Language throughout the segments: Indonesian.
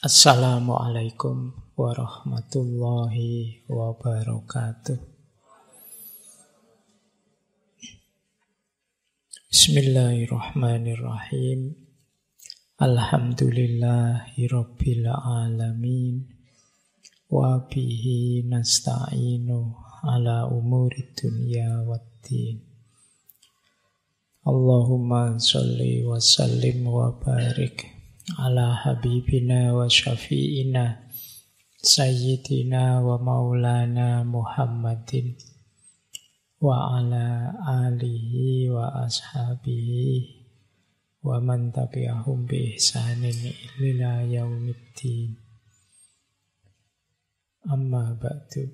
Assalamualaikum warahmatullahi wabarakatuh. Bismillahirrahmanirrahim. Alhamdulillahi rabbil alamin. Wa bihi nasta'inu ala umuri dunya waddin. Allahumma sholli wa sallim wa barik ala habibina wa syafi'ina sayyidina wa maulana Muhammadin wa ala alihi wa ashabihi wa man tabi'ahum bi ihsanin ila yaumiddin. Amma ba'du.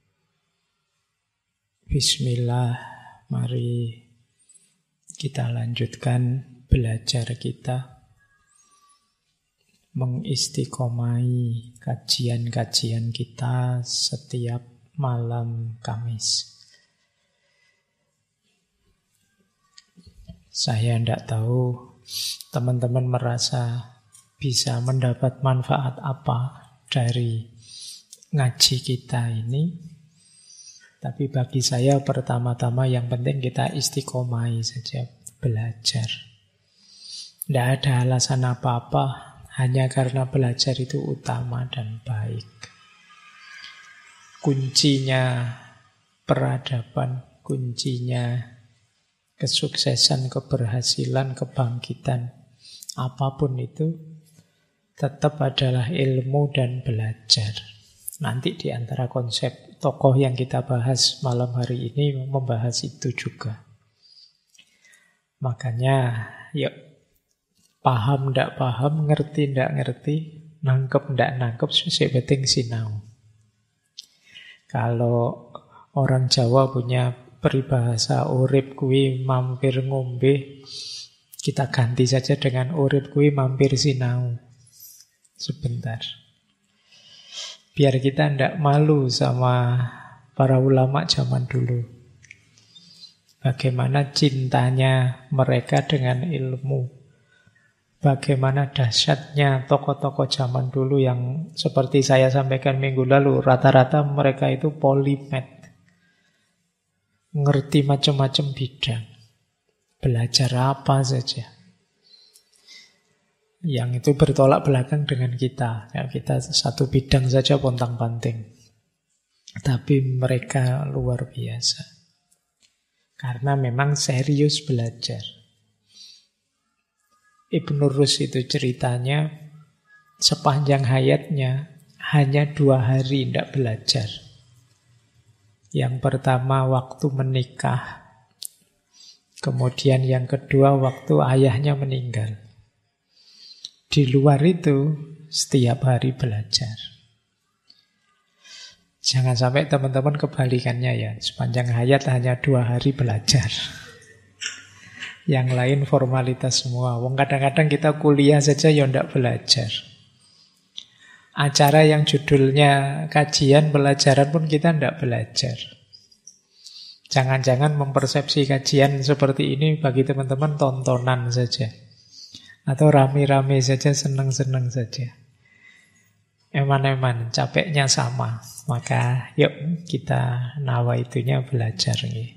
Bismillah, mari kita lanjutkan belajar kita, mengistiqomai kajian-kajian kita setiap malam Kamis. Saya tidak tahu teman-teman merasa bisa mendapat manfaat apa dari ngaji kita ini. Tapi bagi saya pertama-tama yang penting kita istiqomai saja, belajar. Tidak ada alasan apa-apa, hanya karena belajar itu utama dan baik. Kuncinya peradaban, kuncinya kesuksesan, keberhasilan, kebangkitan, apapun itu tetap adalah ilmu dan belajar. Nanti di antara konsep tokoh yang kita bahas malam hari ini membahas itu juga. Makanya yuk, paham ndak paham, ngerti ndak ngerti, nangkep ndak nangkep, sing penting sinau. Kalau orang Jawa punya peribahasa urip kuwi mampir ngombe, kita ganti saja dengan urip kuwi mampir sinau. Sebentar. Biar kita ndak malu sama para ulama zaman dulu. Bagaimana cintanya mereka dengan ilmu. Bagaimana dahsyatnya tokoh-tokoh zaman dulu yang seperti saya sampaikan minggu lalu, rata-rata mereka itu polimet. Ngerti macam-macam bidang. Belajar apa saja. Yang itu bertolak belakang dengan kita. Ya, kita satu bidang saja pontang-panting. Tapi mereka luar biasa. Karena memang serius belajar. Ibnu Rus itu ceritanya sepanjang hayatnya hanya 2 hari tidak belajar. Yang pertama waktu menikah, kemudian yang kedua waktu ayahnya meninggal. Di luar itu setiap hari belajar. Jangan sampai teman-teman kebalikannya ya, sepanjang hayat hanya 2 hari belajar. Yang lain formalitas semua. Wong kadang-kadang kita kuliah saja ya ndak belajar. Acara yang judulnya kajian pelajaran pun kita ndak belajar. Jangan-jangan mempersepsi kajian seperti ini bagi teman-teman tontonan saja. Atau rame-rame saja, senang-senang saja. Eman-eman, capeknya sama. Maka yuk kita nawaitunya belajar nih.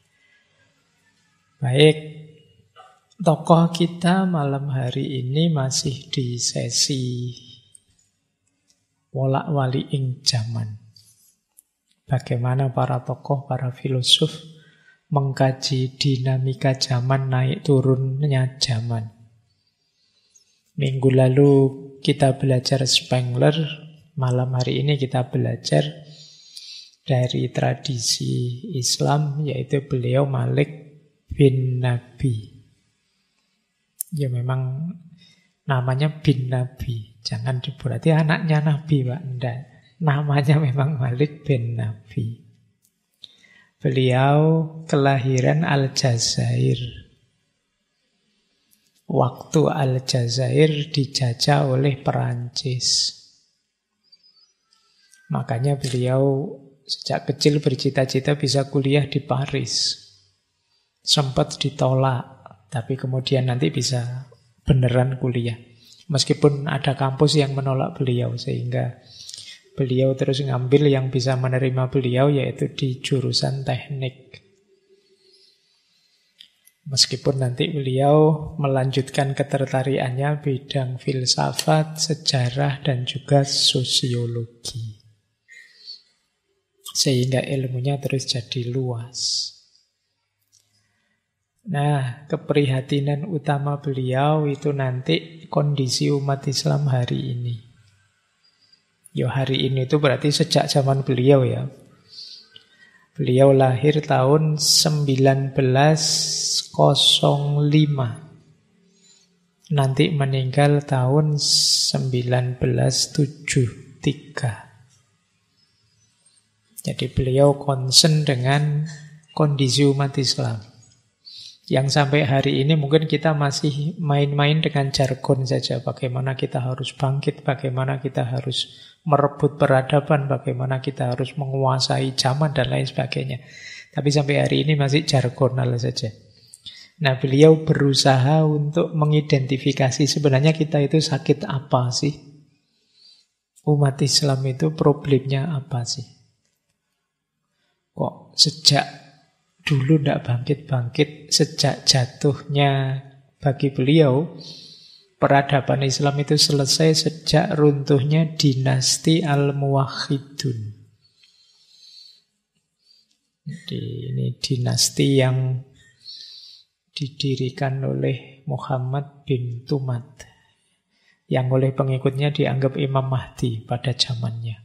Baik. Tokoh kita malam hari ini masih di sesi wolak-waliking zaman. Bagaimana para tokoh, para filosof mengkaji dinamika zaman, naik turunnya zaman. Minggu lalu kita belajar Spengler, malam hari ini kita belajar dari tradisi Islam, yaitu beliau Malik bin Nabi. Ya memang namanya bin Nabi. Jangan berarti anaknya Nabi, Pak. Enggak. Namanya memang Malik bin Nabi. Beliau kelahiran Aljazair. Waktu Aljazair dijajah oleh Perancis. Makanya beliau sejak kecil bercita-cita bisa kuliah di Paris. Sempat ditolak. Tapi kemudian nanti bisa beneran kuliah. Meskipun ada kampus yang menolak beliau, sehingga beliau terus ngambil yang bisa menerima beliau, yaitu di jurusan teknik. Meskipun nanti beliau melanjutkan ketertarikannya bidang filsafat, sejarah, dan juga sosiologi. Sehingga ilmunya terus jadi luas. Nah, keprihatinan utama beliau itu nanti kondisi umat Islam hari ini. Ya hari ini itu berarti sejak zaman beliau ya. Beliau lahir tahun 1905. Nanti meninggal tahun 1973. Jadi beliau concern dengan kondisi umat Islam. Yang sampai hari ini mungkin kita masih main-main dengan jargon saja. Bagaimana kita harus bangkit, bagaimana kita harus merebut peradaban, bagaimana kita harus menguasai zaman dan lain sebagainya. Tapi sampai hari ini masih jargonal saja. Nah, beliau berusaha untuk mengidentifikasi sebenarnya kita itu sakit apa sih? Umat Islam itu problemnya apa sih? Kok sejak dulu tidak bangkit-bangkit, sejak jatuhnya bagi beliau, peradaban Islam itu selesai sejak runtuhnya dinasti Al-Muwahhidun. Jadi ini dinasti yang didirikan oleh Muhammad bin Tumad, yang oleh pengikutnya dianggap Imam Mahdi pada zamannya.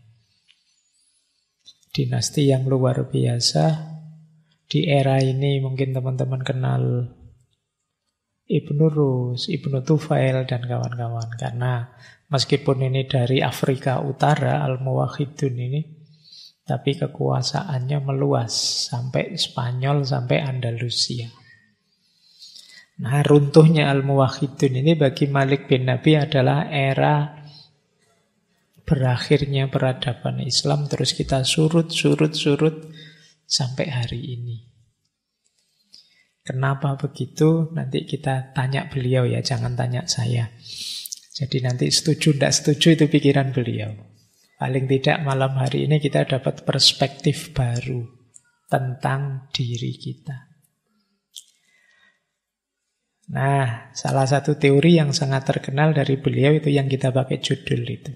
Dinasti yang luar biasa. Di era ini mungkin teman-teman kenal Ibnu Rus, Ibnu Tufail, dan kawan-kawan. Karena meskipun ini dari Afrika Utara, Al-Muwahhidun ini, tapi kekuasaannya meluas sampai Spanyol, sampai Andalusia. Nah, runtuhnya Al-Muwahhidun ini bagi Malik bin Nabi adalah era berakhirnya peradaban Islam. Terus kita surut sampai hari ini. Kenapa begitu? Nanti kita tanya beliau ya, jangan tanya saya. Jadi nanti setuju tidak setuju itu pikiran beliau. Paling tidak malam hari ini kita dapat perspektif baru tentang diri kita. Nah, salah satu teori yang sangat terkenal dari beliau itu yang kita pakai judul itu.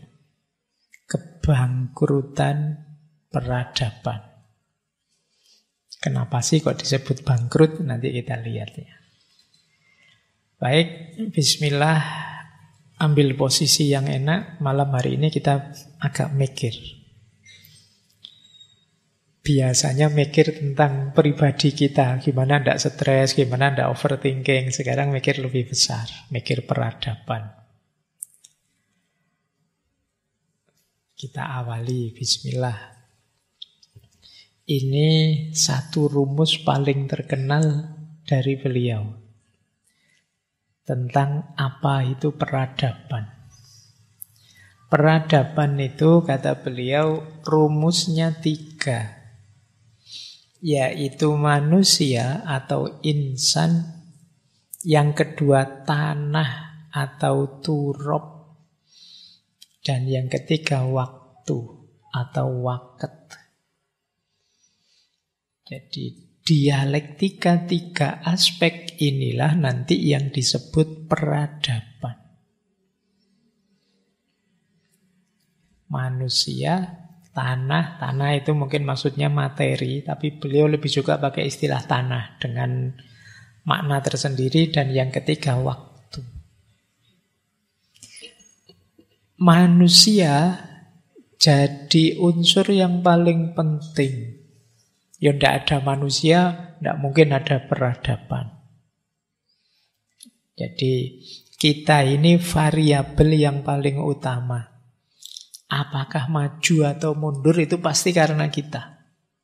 Kebangkrutan peradaban. Kenapa sih kok disebut bangkrut? Nanti kita lihat ya. Baik, bismillah. Ambil posisi yang enak. Malam hari ini kita agak mikir. Biasanya mikir tentang pribadi kita. Gimana tidak stres, gimana tidak overthinking. Sekarang mikir lebih besar. Mikir peradaban. Kita awali, bismillah. Ini satu rumus paling terkenal dari beliau tentang apa itu peradaban. Peradaban itu, kata beliau, rumusnya 3, yaitu manusia atau insan, yang kedua tanah atau turab, dan yang ketiga waktu atau waket. Jadi dialektika 3 aspek inilah nanti yang disebut peradaban. Manusia, tanah itu mungkin maksudnya materi, tapi beliau lebih juga pakai istilah tanah dengan makna tersendiri, dan yang ketiga waktu. Manusia jadi unsur yang paling penting. Ya tidak ada manusia, tidak mungkin ada peradaban. Jadi kita ini variabel yang paling utama. Apakah maju atau mundur itu pasti karena kita.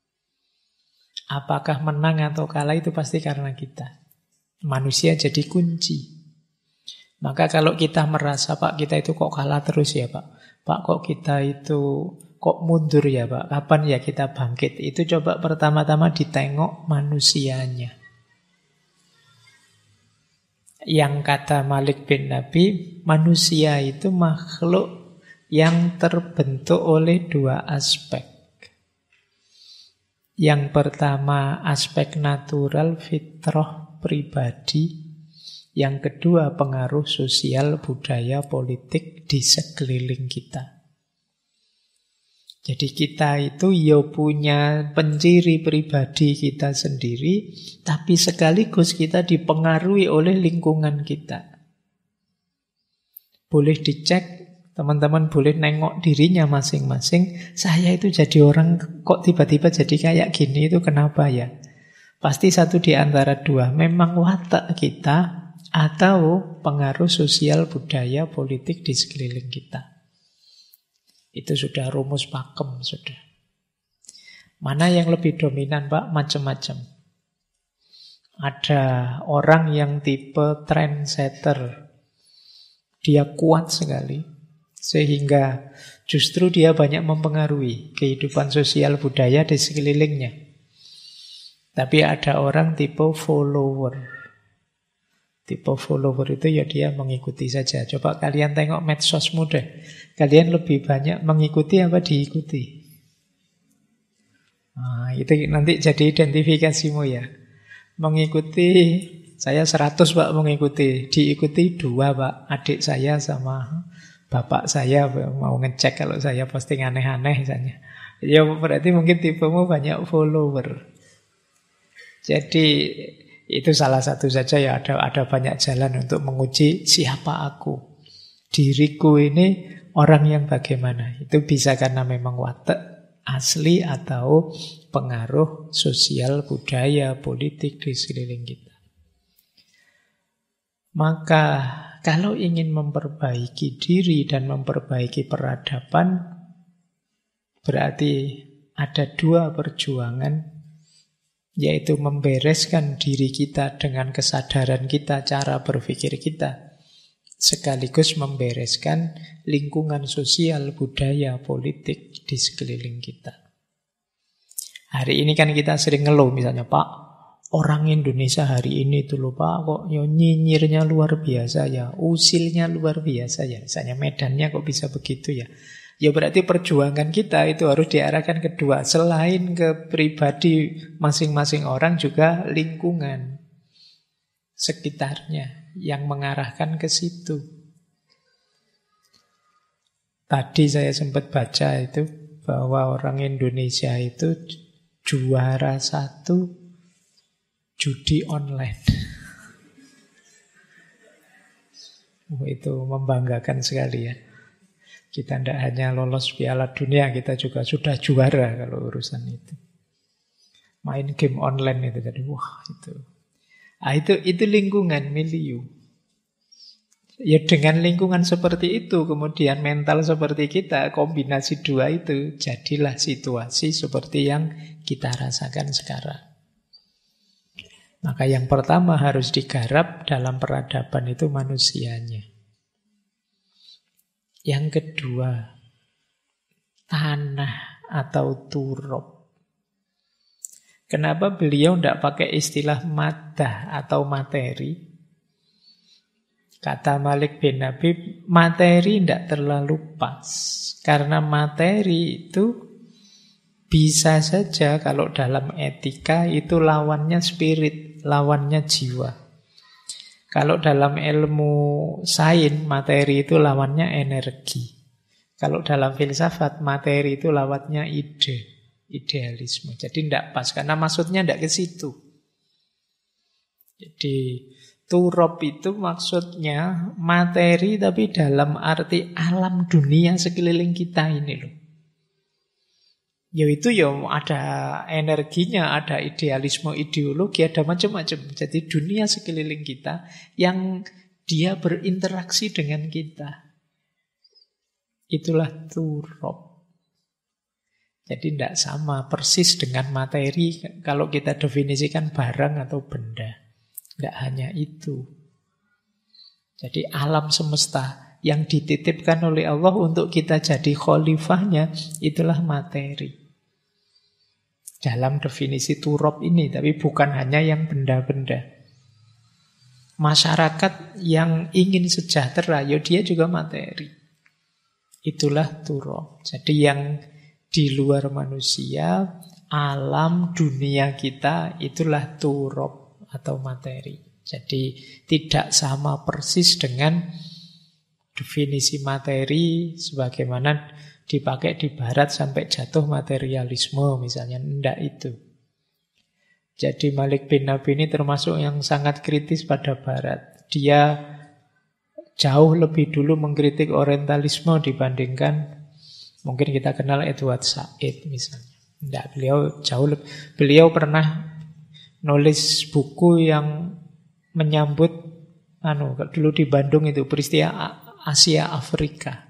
Apakah menang atau kalah itu pasti karena kita. Manusia jadi kunci. Maka kalau kita merasa, Pak, kita itu kok kalah terus ya, Pak. Pak, kok kita itu kok mundur ya, Pak? Kapan ya kita bangkit? Itu coba pertama-tama ditengok manusianya. Yang kata Malik bin Nabi, manusia itu makhluk yang terbentuk oleh dua aspek. Yang pertama aspek natural, fitrah pribadi. Yang kedua pengaruh sosial, budaya, politik di sekeliling kita. Jadi kita itu ya punya penciri pribadi kita sendiri, tapi sekaligus kita dipengaruhi oleh lingkungan kita. Boleh dicek, teman-teman boleh nengok dirinya masing-masing. Saya itu jadi orang kok tiba-tiba jadi kayak gini, itu kenapa ya? Pasti satu di antara dua, memang watak kita atau pengaruh sosial, budaya, politik di sekeliling kita. Itu sudah rumus pakem, sudah. Mana yang lebih dominan, Pak? Macam-macam. Ada orang yang tipe trendsetter. Dia kuat sekali. Sehingga justru dia banyak mempengaruhi kehidupan sosial budaya di sekelilingnya. Tapi ada orang tipe follower. Tipe follower itu ya dia mengikuti saja. Coba kalian tengok medsosmu deh. Kalian lebih banyak mengikuti apa diikuti? Nah, itu nanti jadi identifikasimu ya. Mengikuti, saya 100 Pak mengikuti. Diikuti 2 Pak, adik saya sama bapak saya mau ngecek kalau saya posting aneh-aneh misalnya. Ya berarti mungkin tipemu banyak follower. Jadi itu salah satu saja ya, ada banyak jalan untuk menguji siapa aku. Diriku ini orang yang bagaimana. Itu bisa karena memang watak asli atau pengaruh sosial, budaya, politik di sekeliling kita. Maka kalau ingin memperbaiki diri dan memperbaiki peradaban, berarti ada 2 perjuangan, yaitu membereskan diri kita dengan kesadaran kita, cara berpikir kita, sekaligus membereskan lingkungan sosial, budaya, politik di sekeliling kita. Hari ini kan kita sering ngeluh misalnya, Pak, orang Indonesia hari ini tuh loh Pak, kok nyinyirnya luar biasa ya, usilnya luar biasa ya, misalnya medannya kok bisa begitu ya. Ya berarti perjuangan kita itu harus diarahkan kedua. Selain ke pribadi masing-masing orang, juga lingkungan sekitarnya yang mengarahkan ke situ. Tadi saya sempat baca itu bahwa orang Indonesia itu juara 1 judi online. Itu membanggakan sekali ya. Kita tidak hanya lolos Piala Dunia, kita juga sudah juara kalau urusan itu. Main game online itu jadi wah itu. Ah, itu lingkungan milieu. Ya dengan lingkungan seperti itu, kemudian mental seperti kita, kombinasi 2 itu, jadilah situasi seperti yang kita rasakan sekarang. Maka yang pertama harus digarap dalam peradaban itu manusianya. Yang kedua, tanah atau turab. Kenapa beliau tidak pakai istilah madah atau materi? Kata Malik bin Nabi, materi tidak terlalu pas. Karena materi itu bisa saja kalau dalam etika itu lawannya spirit, lawannya jiwa. Kalau dalam ilmu sains, materi itu lawannya energi. Kalau dalam filsafat, materi itu lawannya ide, idealisme. Jadi tidak pas, karena maksudnya tidak ke situ. Jadi turab itu maksudnya materi, tapi dalam arti alam dunia sekeliling kita ini loh. Yaitu ya ada energinya, ada idealisme, ideologi, ada macam-macam. Jadi dunia sekeliling kita yang dia berinteraksi dengan kita. Itulah turab. Jadi tidak sama persis dengan materi kalau kita definisikan barang atau benda. Tidak hanya itu. Jadi alam semesta yang dititipkan oleh Allah untuk kita jadi khalifahnya, itulah materi. Dalam definisi turab ini, tapi bukan hanya yang benda-benda. Masyarakat yang ingin sejahtera, ya dia juga materi. Itulah turab. Jadi yang di luar manusia, alam dunia kita, itulah turab atau materi. Jadi tidak sama persis dengan definisi materi sebagaimana dipakai di barat sampai jatuh materialisme misalnya. Tidak itu. Jadi Malik bin Nabi ini termasuk yang sangat kritis pada barat. Dia jauh lebih dulu mengkritik orientalisme dibandingkan mungkin kita kenal Edward Said misalnya. Tidak, beliau pernah nulis buku yang menyambut dulu di Bandung itu peristiwa Asia Afrika.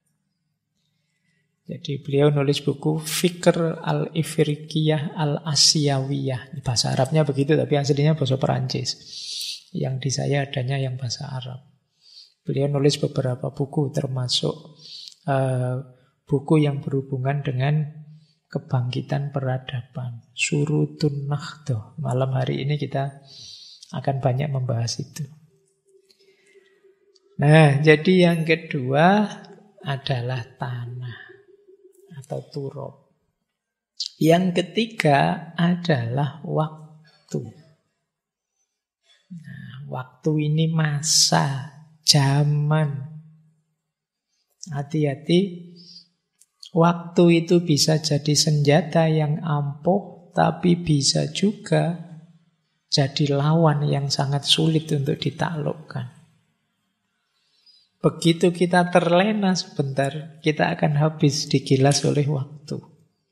Jadi beliau nulis buku Fikr al-Ifriqiyah al-Asiyawiyah. Bahasa Arabnya begitu, tapi aslinya bahasa Perancis. Yang di saya adanya yang bahasa Arab. Beliau nulis beberapa buku, termasuk buku yang berhubungan dengan kebangkitan peradaban. Surutun Nahdhah. Malam hari ini kita akan banyak membahas itu. Nah, jadi yang kedua adalah tanah atau turab. Yang ketiga adalah waktu. Nah, waktu ini masa, zaman. Hati-hati, waktu itu bisa jadi senjata yang ampuh, tapi bisa juga jadi lawan yang sangat sulit untuk ditaklukkan. Begitu kita terlena sebentar, kita akan habis digilas oleh waktu.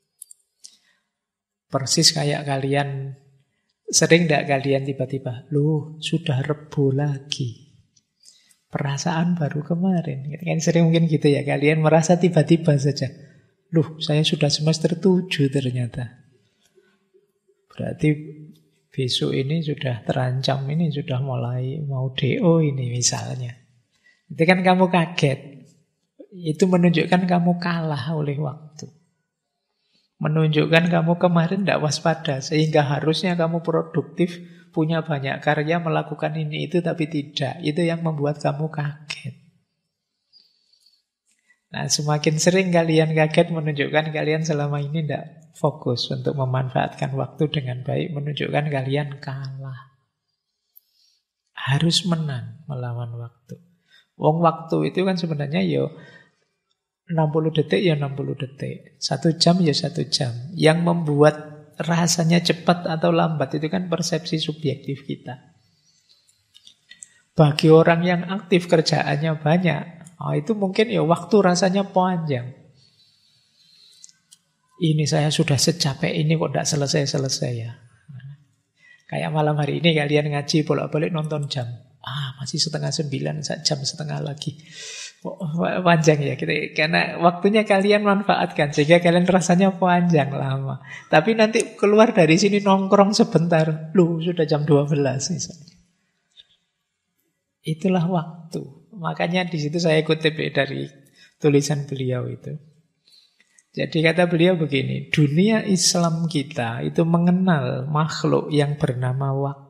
Persis kayak kalian, sering tidak kalian tiba-tiba, loh sudah Rebo lagi. Perasaan baru kemarin. Kan sering mungkin gitu ya, kalian merasa tiba-tiba saja, loh saya sudah semester 7 ternyata. Berarti besok ini sudah terancam, ini sudah mulai mau DO ini misalnya. Itu kan kamu kaget. Itu menunjukkan kamu kalah oleh waktu. Menunjukkan kamu kemarin tidak waspada. Sehingga harusnya kamu produktif, punya banyak karya, melakukan ini itu, tapi tidak. Itu yang membuat kamu kaget. Nah, semakin sering kalian kaget, menunjukkan kalian selama ini tidak fokus untuk memanfaatkan waktu dengan baik. Menunjukkan kalian kalah. Harus menang melawan waktu. Wong waktu itu kan sebenarnya 60 detik ya 60 detik. 1 jam ya 1 jam. Yang membuat rasanya cepat atau lambat itu kan persepsi subjektif kita. Bagi orang yang aktif kerjaannya banyak, itu mungkin waktu rasanya panjang. Ini saya sudah secapek ini kok tidak selesai-selesai ya. Kayak malam hari ini kalian ngaji bolak-balik nonton jam. Masih 8:30, 1 jam setengah lagi. Panjang ya kita, karena waktunya kalian manfaatkan sehingga kalian rasanya panjang lama. Tapi nanti keluar dari sini nongkrong sebentar, sudah jam 12 misalnya. Itulah waktu. Makanya di situ saya kutip dari tulisan beliau itu. Jadi kata beliau begini, dunia Islam kita itu mengenal makhluk yang bernama waktu.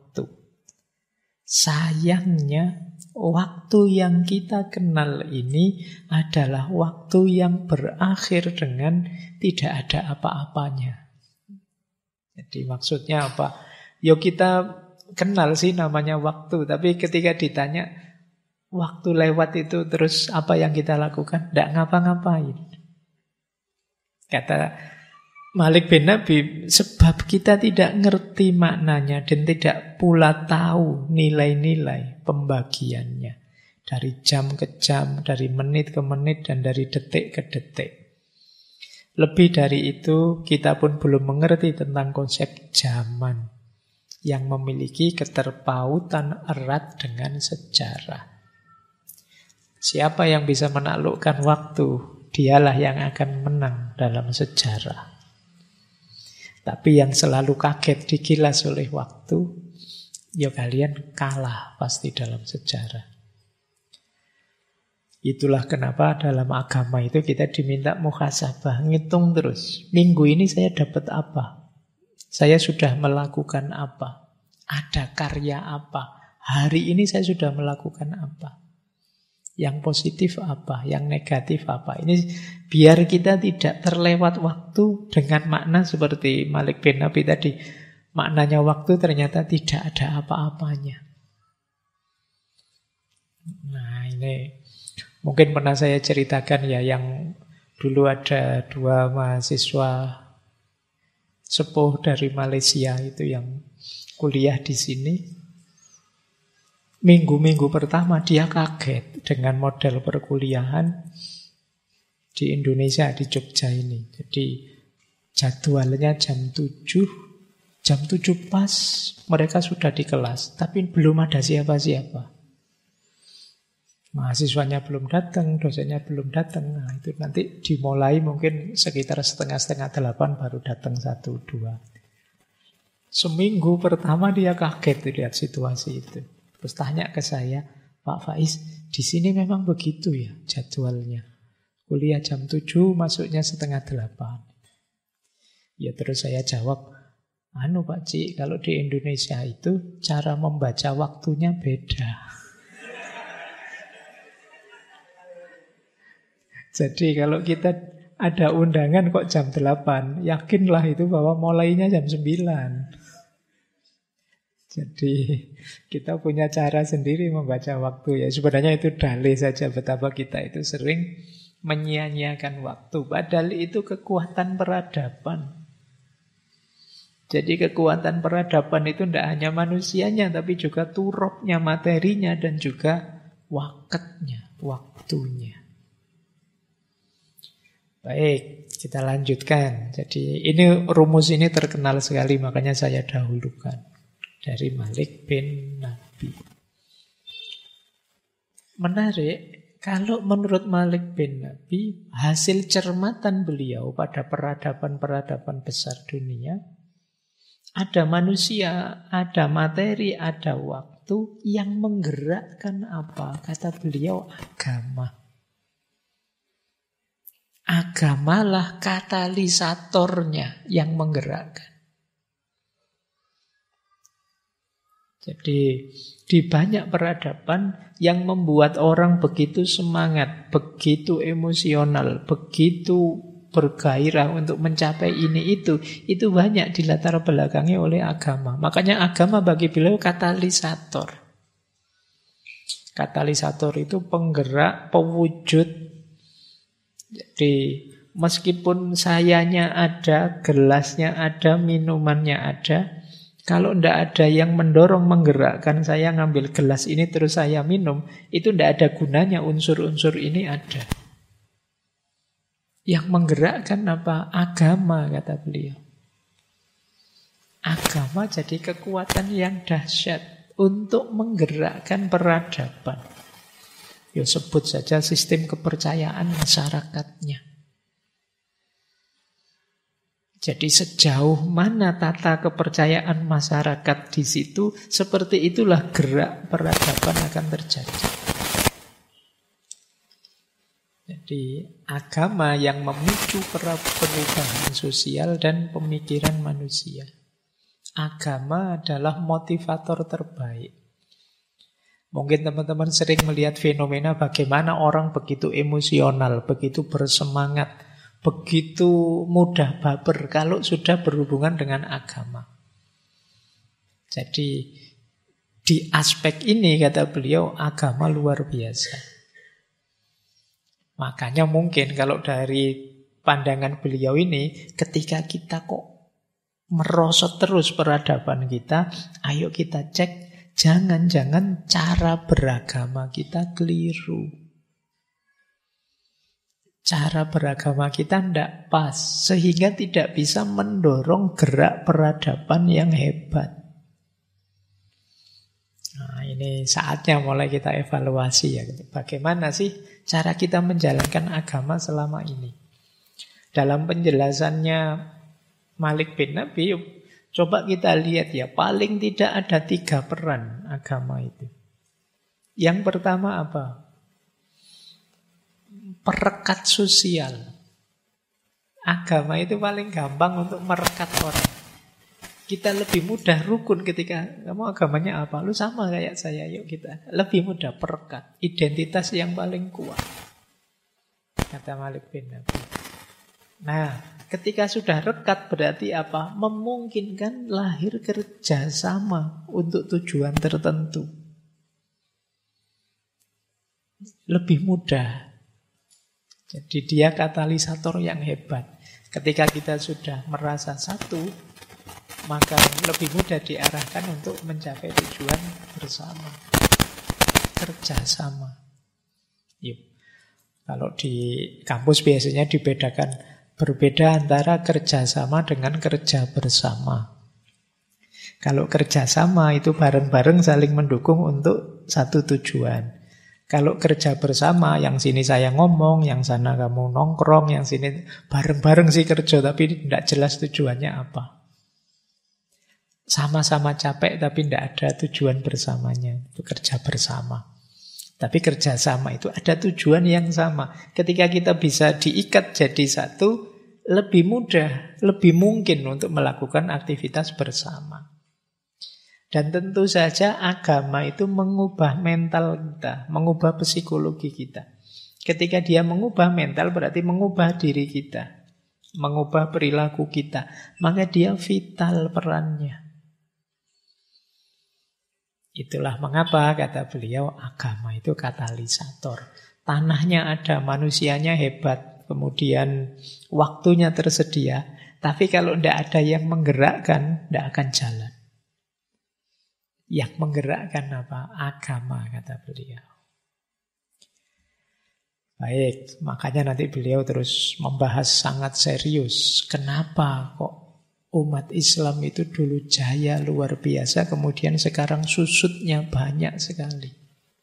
Sayangnya, waktu yang kita kenal ini adalah waktu yang berakhir dengan tidak ada apa-apanya. Jadi maksudnya apa? Kita kenal sih namanya waktu, tapi ketika ditanya waktu lewat itu terus apa yang kita lakukan? Tidak ngapa-ngapain. Kata Malik bin Nabi, sebab kita tidak ngerti maknanya dan tidak pula tahu nilai-nilai pembagiannya. Dari jam ke jam, dari menit ke menit, dan dari detik ke detik. Lebih dari itu, kita pun belum mengerti tentang konsep zaman yang memiliki keterpautan erat dengan sejarah. Siapa yang bisa menaklukkan waktu, dialah yang akan menang dalam sejarah. Tapi yang selalu kaget digilas oleh waktu, kalian kalah pasti dalam sejarah. Itulah kenapa dalam agama itu kita diminta muhasabah, ngitung terus. Minggu ini saya dapat apa? Saya sudah melakukan apa? Ada karya apa? Hari ini saya sudah melakukan apa? Yang positif apa? Yang negatif apa? Ini biar kita tidak terlewat waktu dengan makna seperti Malik bin Nabi tadi. Maknanya waktu ternyata tidak ada apa-apanya. Nah ini mungkin pernah saya ceritakan ya, yang dulu ada 2 mahasiswa sepuh dari Malaysia itu yang kuliah di sini. Minggu-minggu pertama dia kaget dengan model perkuliahan di Indonesia, di Jogja ini. Jadi jadwalnya jam 7 pas mereka sudah di kelas, tapi belum ada siapa-siapa. Mahasiswanya belum datang, dosennya belum datang. Nah, itu nanti dimulai mungkin sekitar 7:30 baru datang 1-2. Seminggu pertama dia kaget lihat situasi itu. Terus tanya ke saya, Pak Faiz, di sini memang begitu ya jadwalnya? Kuliah jam 7, masuknya 7:30. Ya terus saya jawab, Pak Cik, kalau di Indonesia itu cara membaca waktunya beda. Jadi kalau kita ada undangan kok jam 8, yakinlah itu bahwa mulainya jam 9. Jadi kita punya cara sendiri membaca waktu ya. Sebenarnya itu dalih saja betapa kita itu sering menyia-nyiakan waktu. Padahal itu kekuatan peradaban. Jadi kekuatan peradaban itu tidak hanya manusianya, tapi juga turupnya, materinya, dan juga waktunya, waktunya. Baik, kita lanjutkan. Jadi ini rumus ini terkenal sekali, makanya saya dahulukan. Dari Malik bin Nabi. Menarik, kalau menurut Malik bin Nabi, hasil cermatan beliau pada peradaban-peradaban besar dunia, ada manusia, ada materi, ada waktu yang menggerakkan apa? Kata beliau, agama. Agamalah katalisatornya yang menggerakkan. Jadi di banyak peradaban yang membuat orang begitu semangat, begitu emosional, begitu bergairah untuk mencapai ini itu banyak dilatar belakangi oleh agama. Makanya agama bagi beliau katalisator. Katalisator itu penggerak, pewujud. Jadi meskipun sayanya ada, gelasnya ada, minumannya ada, kalau tidak ada yang mendorong, menggerakkan saya ngambil gelas ini terus saya minum, itu tidak ada gunanya, unsur-unsur ini ada. Yang menggerakkan apa? Agama, kata beliau. Agama jadi kekuatan yang dahsyat untuk menggerakkan peradaban. Ya sebut saja sistem kepercayaan masyarakatnya. Jadi sejauh mana tata kepercayaan masyarakat di situ, seperti itulah gerak peradaban akan terjadi. Jadi agama yang memicu perubahan sosial dan pemikiran manusia. Agama adalah motivator terbaik. Mungkin teman-teman sering melihat fenomena bagaimana orang begitu emosional, begitu bersemangat, begitu mudah baper kalau sudah berhubungan dengan agama. Jadi di aspek ini kata beliau agama luar biasa. Makanya mungkin kalau dari pandangan beliau ini, ketika kita kok merosot terus peradaban kita, ayo kita cek, jangan-jangan cara beragama kita keliru. Cara beragama kita tidak pas, sehingga tidak bisa mendorong gerak peradaban yang hebat. Nah, ini saatnya mulai kita evaluasi ya. Bagaimana sih cara kita menjalankan agama selama ini? Dalam penjelasannya Malik bin Nabi, coba kita lihat ya, paling tidak ada 3 peran agama itu. Yang pertama apa? Perekat sosial. Agama itu paling gampang untuk merekat orang. Kita lebih mudah rukun ketika kamu agamanya apa? Lu sama kayak saya, yuk kita. Lebih mudah perekat. Identitas yang paling kuat. Kata Malik bin Nabi. Nah, ketika sudah rekat berarti apa? Memungkinkan lahir kerjasama untuk tujuan tertentu. Lebih mudah. Jadi dia katalisator yang hebat. Ketika kita sudah merasa satu, maka lebih mudah diarahkan untuk mencapai tujuan bersama. Kerjasama. Yuk. Kalau di kampus biasanya dibedakan, berbeda antara kerjasama dengan kerja bersama. Kalau kerjasama itu bareng-bareng saling mendukung untuk satu tujuan. Kalau kerja bersama, yang sini saya ngomong, yang sana kamu nongkrong, yang sini bareng-bareng sih kerja, tapi tidak jelas tujuannya apa. Sama-sama capek, tapi tidak ada tujuan bersamanya. Itu kerja bersama. Tapi kerjasama itu ada tujuan yang sama. Ketika kita bisa diikat jadi satu, lebih mudah, lebih mungkin untuk melakukan aktivitas bersama. Dan tentu saja agama itu mengubah mental kita, mengubah psikologi kita. Ketika dia mengubah mental berarti mengubah diri kita, mengubah perilaku kita. Maka dia vital perannya. Itulah mengapa kata beliau agama itu katalisator. Tanahnya ada, manusianya hebat, kemudian waktunya tersedia. Tapi kalau tidak ada yang menggerakkan, tidak akan jalan. Yang menggerakkan apa? Agama, kata beliau. Baik, makanya nanti beliau terus membahas sangat serius. Kenapa kok umat Islam itu dulu jaya luar biasa, kemudian sekarang susutnya banyak sekali.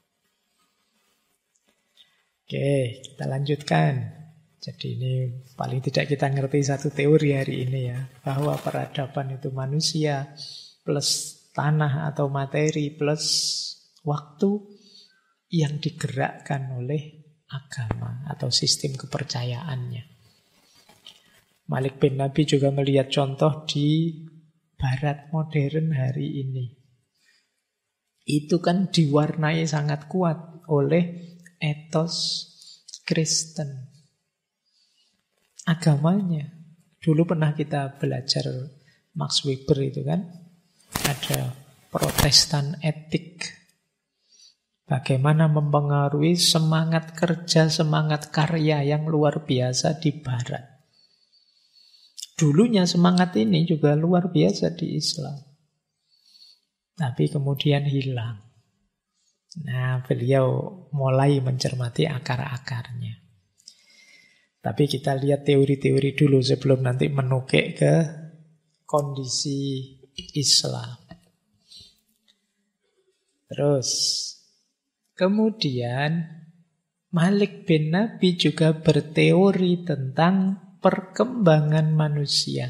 Oke, kita lanjutkan. Jadi ini paling tidak kita ngerti satu teori hari ini ya, bahwa peradaban itu manusia plus tanah atau materi plus waktu yang digerakkan oleh agama atau sistem kepercayaannya. Malik bin Nabi juga melihat contoh di barat modern hari ini. Itu kan diwarnai sangat kuat oleh etos Kristen. Agamanya. Dulu pernah kita belajar Max Weber itu kan. Ada Protestan etik. Bagaimana mempengaruhi semangat kerja, semangat karya yang luar biasa di barat. Dulunya semangat ini juga luar biasa di Islam. Tapi kemudian hilang. Nah, beliau mulai mencermati akar-akarnya. Tapi kita lihat teori-teori dulu sebelum nanti menukik ke kondisi Islam. Terus, kemudian Malik bin Nabi juga berteori tentang perkembangan manusia.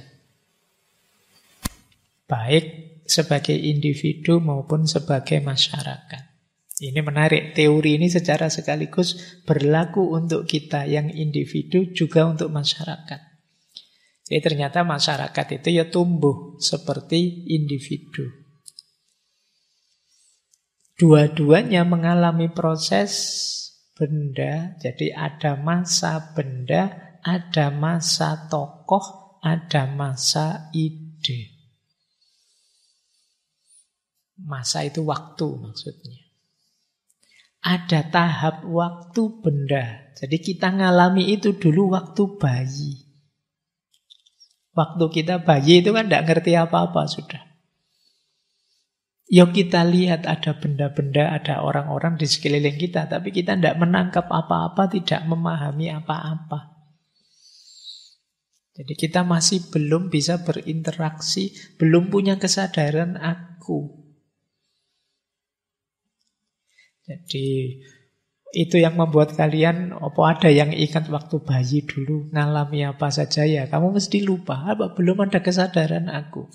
Baik sebagai individu maupun sebagai masyarakat. Ini menarik, teori ini secara sekaligus berlaku untuk kita yang individu juga untuk masyarakat. Jadi ternyata masyarakat itu ya tumbuh seperti individu. Dua-duanya mengalami proses benda, jadi ada masa benda, ada masa tokoh, ada masa ide. Masa itu waktu maksudnya. Ada tahap waktu benda. Jadi kita ngalami itu dulu waktu bayi. Waktu kita bayi itu kan tidak ngerti apa-apa sudah. Yuk kita lihat ada benda-benda, ada orang-orang di sekeliling kita. Tapi kita tidak menangkap apa-apa, tidak memahami apa-apa. Jadi kita masih belum bisa berinteraksi, belum punya kesadaran aku. Jadi itu yang membuat kalian, apa ada yang ingat waktu bayi dulu ngalami apa saja ya? Kamu mesti lupa, apa belum ada kesadaran aku.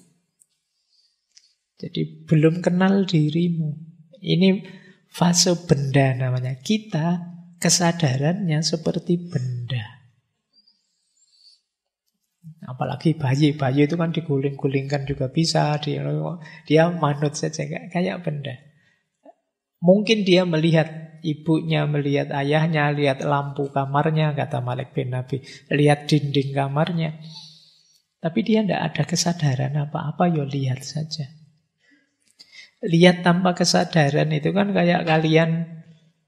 Jadi belum kenal dirimu. Ini fase benda namanya. Kita kesadarannya seperti benda. Apalagi bayi itu kan diguling-gulingkan juga bisa, dia manut saja kayak benda. Mungkin dia melihat ibunya, melihat ayahnya, lihat lampu kamarnya, kata Malik bin Nabi, lihat dinding kamarnya. Tapi dia tidak ada kesadaran apa-apa, ya lihat saja. Lihat tanpa kesadaran itu kan kayak kalian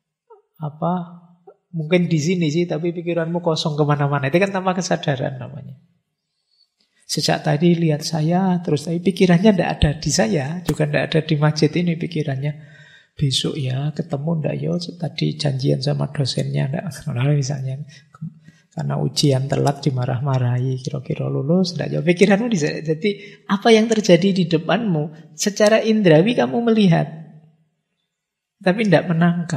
mungkin di sini sih, tapi pikiranmu kosong kemana-mana. Itu kan tanpa kesadaran namanya. Sejak tadi lihat saya, terus tapi pikirannya tidak ada di saya, juga tidak ada di masjid ini pikirannya. Besok ya ketemu ndak ya, tadi janjian sama dosennya ndak, misalnya karena ujian telat dimarah-marahi, kira-kira lulus ndak ya, pikiranmu di sana. Jadi apa yang terjadi di depanmu secara indrawi kamu melihat, tapi ndak menangkap.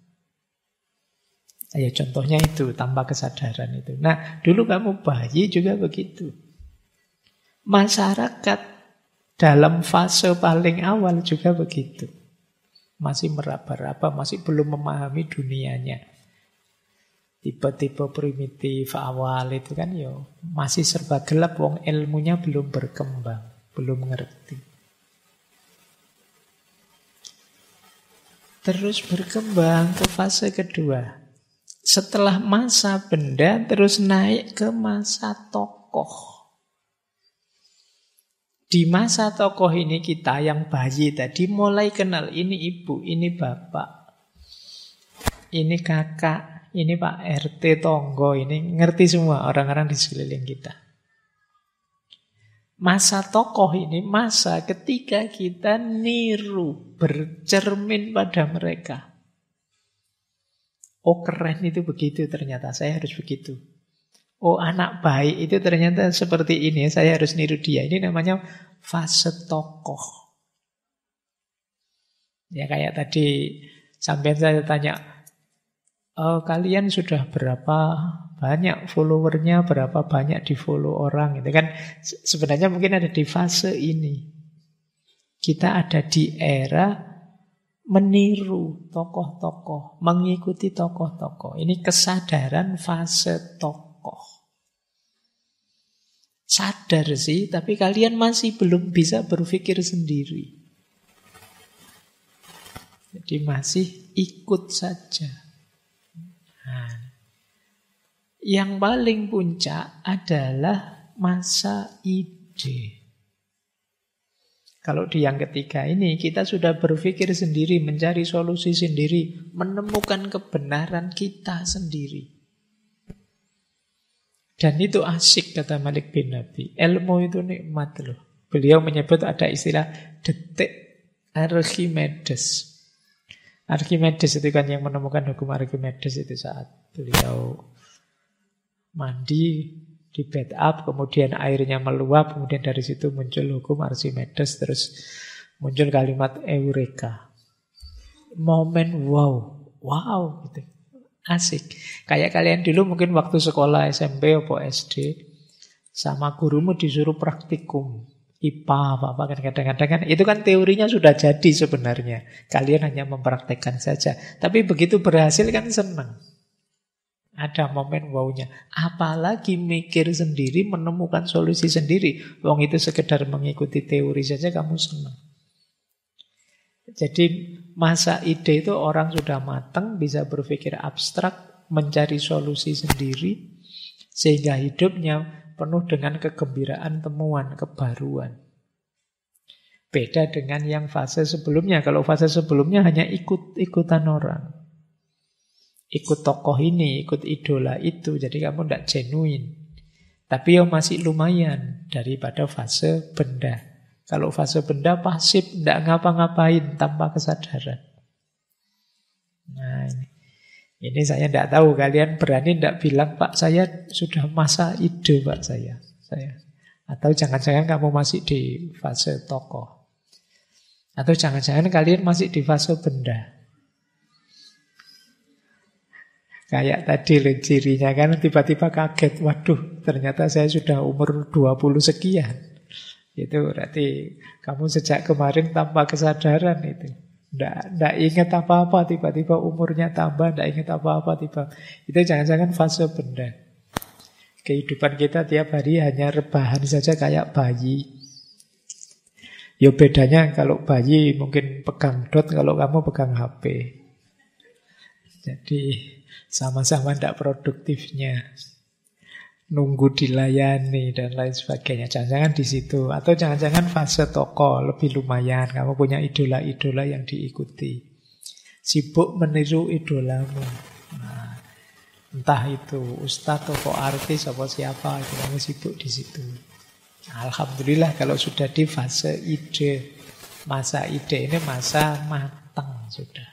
Ya contohnya itu tanpa kesadaran itu. Nah dulu kamu bayi juga begitu. Masyarakat dalam fase paling awal juga begitu. Masih meraba-raba, masih belum memahami dunianya. Tipe-tipe primitif awal itu kan masih serba gelap, wong ilmunya belum berkembang, belum ngerti. Terus berkembang ke fase kedua. Setelah masa benda terus naik ke masa tokoh. Di masa tokoh ini kita yang bayi tadi mulai kenal ini ibu, ini bapak, ini kakak, ini Pak RT tonggo, ini ngerti semua orang-orang di sekeliling kita. Masa tokoh ini masa ketika kita niru, bercermin pada mereka. Oh keren itu begitu ternyata, saya harus begitu. Oh anak baik itu ternyata seperti ini, saya harus niru dia. Ini namanya fase tokoh. Ya kayak tadi sampai saya tanya, kalian sudah berapa banyak followernya, berapa banyak di follow orang. Itu kan sebenarnya mungkin ada di fase ini. Kita ada di era meniru tokoh-tokoh, mengikuti tokoh-tokoh. Ini kesadaran fase tokoh. Sadar sih, tapi kalian masih belum bisa berpikir sendiri. Jadi masih ikut saja. Nah, yang paling puncak adalah masa ide. Kalau di yang ketiga ini kita sudah berpikir sendiri, mencari solusi sendiri, menemukan kebenaran kita sendiri. Dan itu asik kata Malik bin Nabi. Ilmu itu nikmat loh. Beliau menyebut ada istilah detik Archimedes. Archimedes itu kan yang menemukan hukum Archimedes itu saat beliau mandi di bed up, kemudian airnya meluap, kemudian dari situ muncul hukum Archimedes, terus muncul kalimat Eureka. Momen wow gitu. Asik. Kayak kalian dulu mungkin waktu sekolah SMP atau SD sama gurumu disuruh praktikum IPA apa kan kadang-kadang kan itu kan teorinya sudah jadi sebenarnya. Kalian hanya mempraktekkan saja. Tapi begitu berhasil kan senang. Ada momen wow-nya. Apalagi mikir sendiri, menemukan solusi sendiri. Wong itu sekedar mengikuti teori saja kamu senang. Jadi masa ide itu orang sudah matang, bisa berpikir abstrak, mencari solusi sendiri, sehingga hidupnya penuh dengan kegembiraan, temuan, kebaruan. Beda dengan yang fase sebelumnya. Kalau fase sebelumnya hanya ikut-ikutan orang. Ikut tokoh ini, ikut idola itu, jadi kamu tidak genuine. Tapi yang masih lumayan daripada fase benda. Kalau fase benda pasif, tidak ngapa-ngapain tanpa kesadaran. Nah ini saya tidak tahu, kalian berani tidak bilang, Pak saya sudah masa ide Pak saya. Atau jangan-jangan kamu masih di fase tokoh. Atau jangan-jangan kalian masih di fase benda. Kayak tadi loh cirinya kan tiba-tiba kaget, waduh ternyata saya sudah umur 20 sekian. Itu berarti kamu sejak kemarin tanpa kesadaran itu. Tidak ingat apa-apa, tiba-tiba umurnya tambah, tidak ingat apa-apa, tiba. Itu jangan-jangan fase benda. Kehidupan kita tiap hari hanya rebahan saja kayak bayi. Ya bedanya kalau bayi mungkin pegang dot, kalau kamu pegang HP. Jadi sama-sama tidak produktifnya. Nunggu dilayani dan lain sebagainya. Jangan-jangan di situ. Atau jangan-jangan fase tokoh lebih lumayan. Kamu punya idola-idola yang diikuti. Sibuk meniru idolamu. Nah, entah itu ustadz, tokoh artis, atau siapa, itu kamu sibuk di situ. Alhamdulillah kalau sudah di fase ide. Masa ide ini masa matang sudah.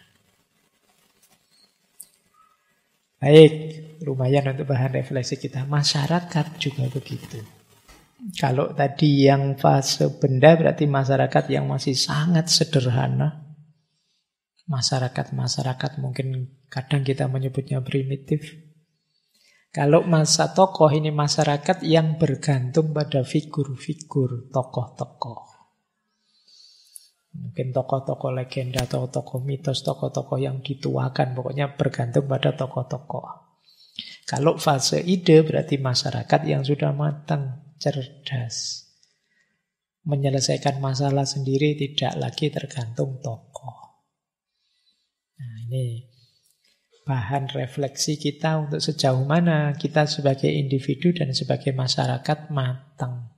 Baik, lumayan untuk bahan refleksi kita. Masyarakat juga begitu. Kalau tadi yang fase benda berarti masyarakat yang masih sangat sederhana. Masyarakat mungkin kadang kita menyebutnya primitif. Kalau masa tokoh ini masyarakat yang bergantung pada figur-figur tokoh-tokoh. Mungkin tokoh-tokoh legenda atau tokoh mitos, tokoh-tokoh yang dituakan. Pokoknya bergantung pada tokoh-tokoh. Kalau fase ide berarti masyarakat yang sudah matang, cerdas. Menyelesaikan masalah sendiri, tidak lagi tergantung tokoh. Nah ini bahan refleksi kita untuk sejauh mana kita sebagai individu dan sebagai masyarakat matang.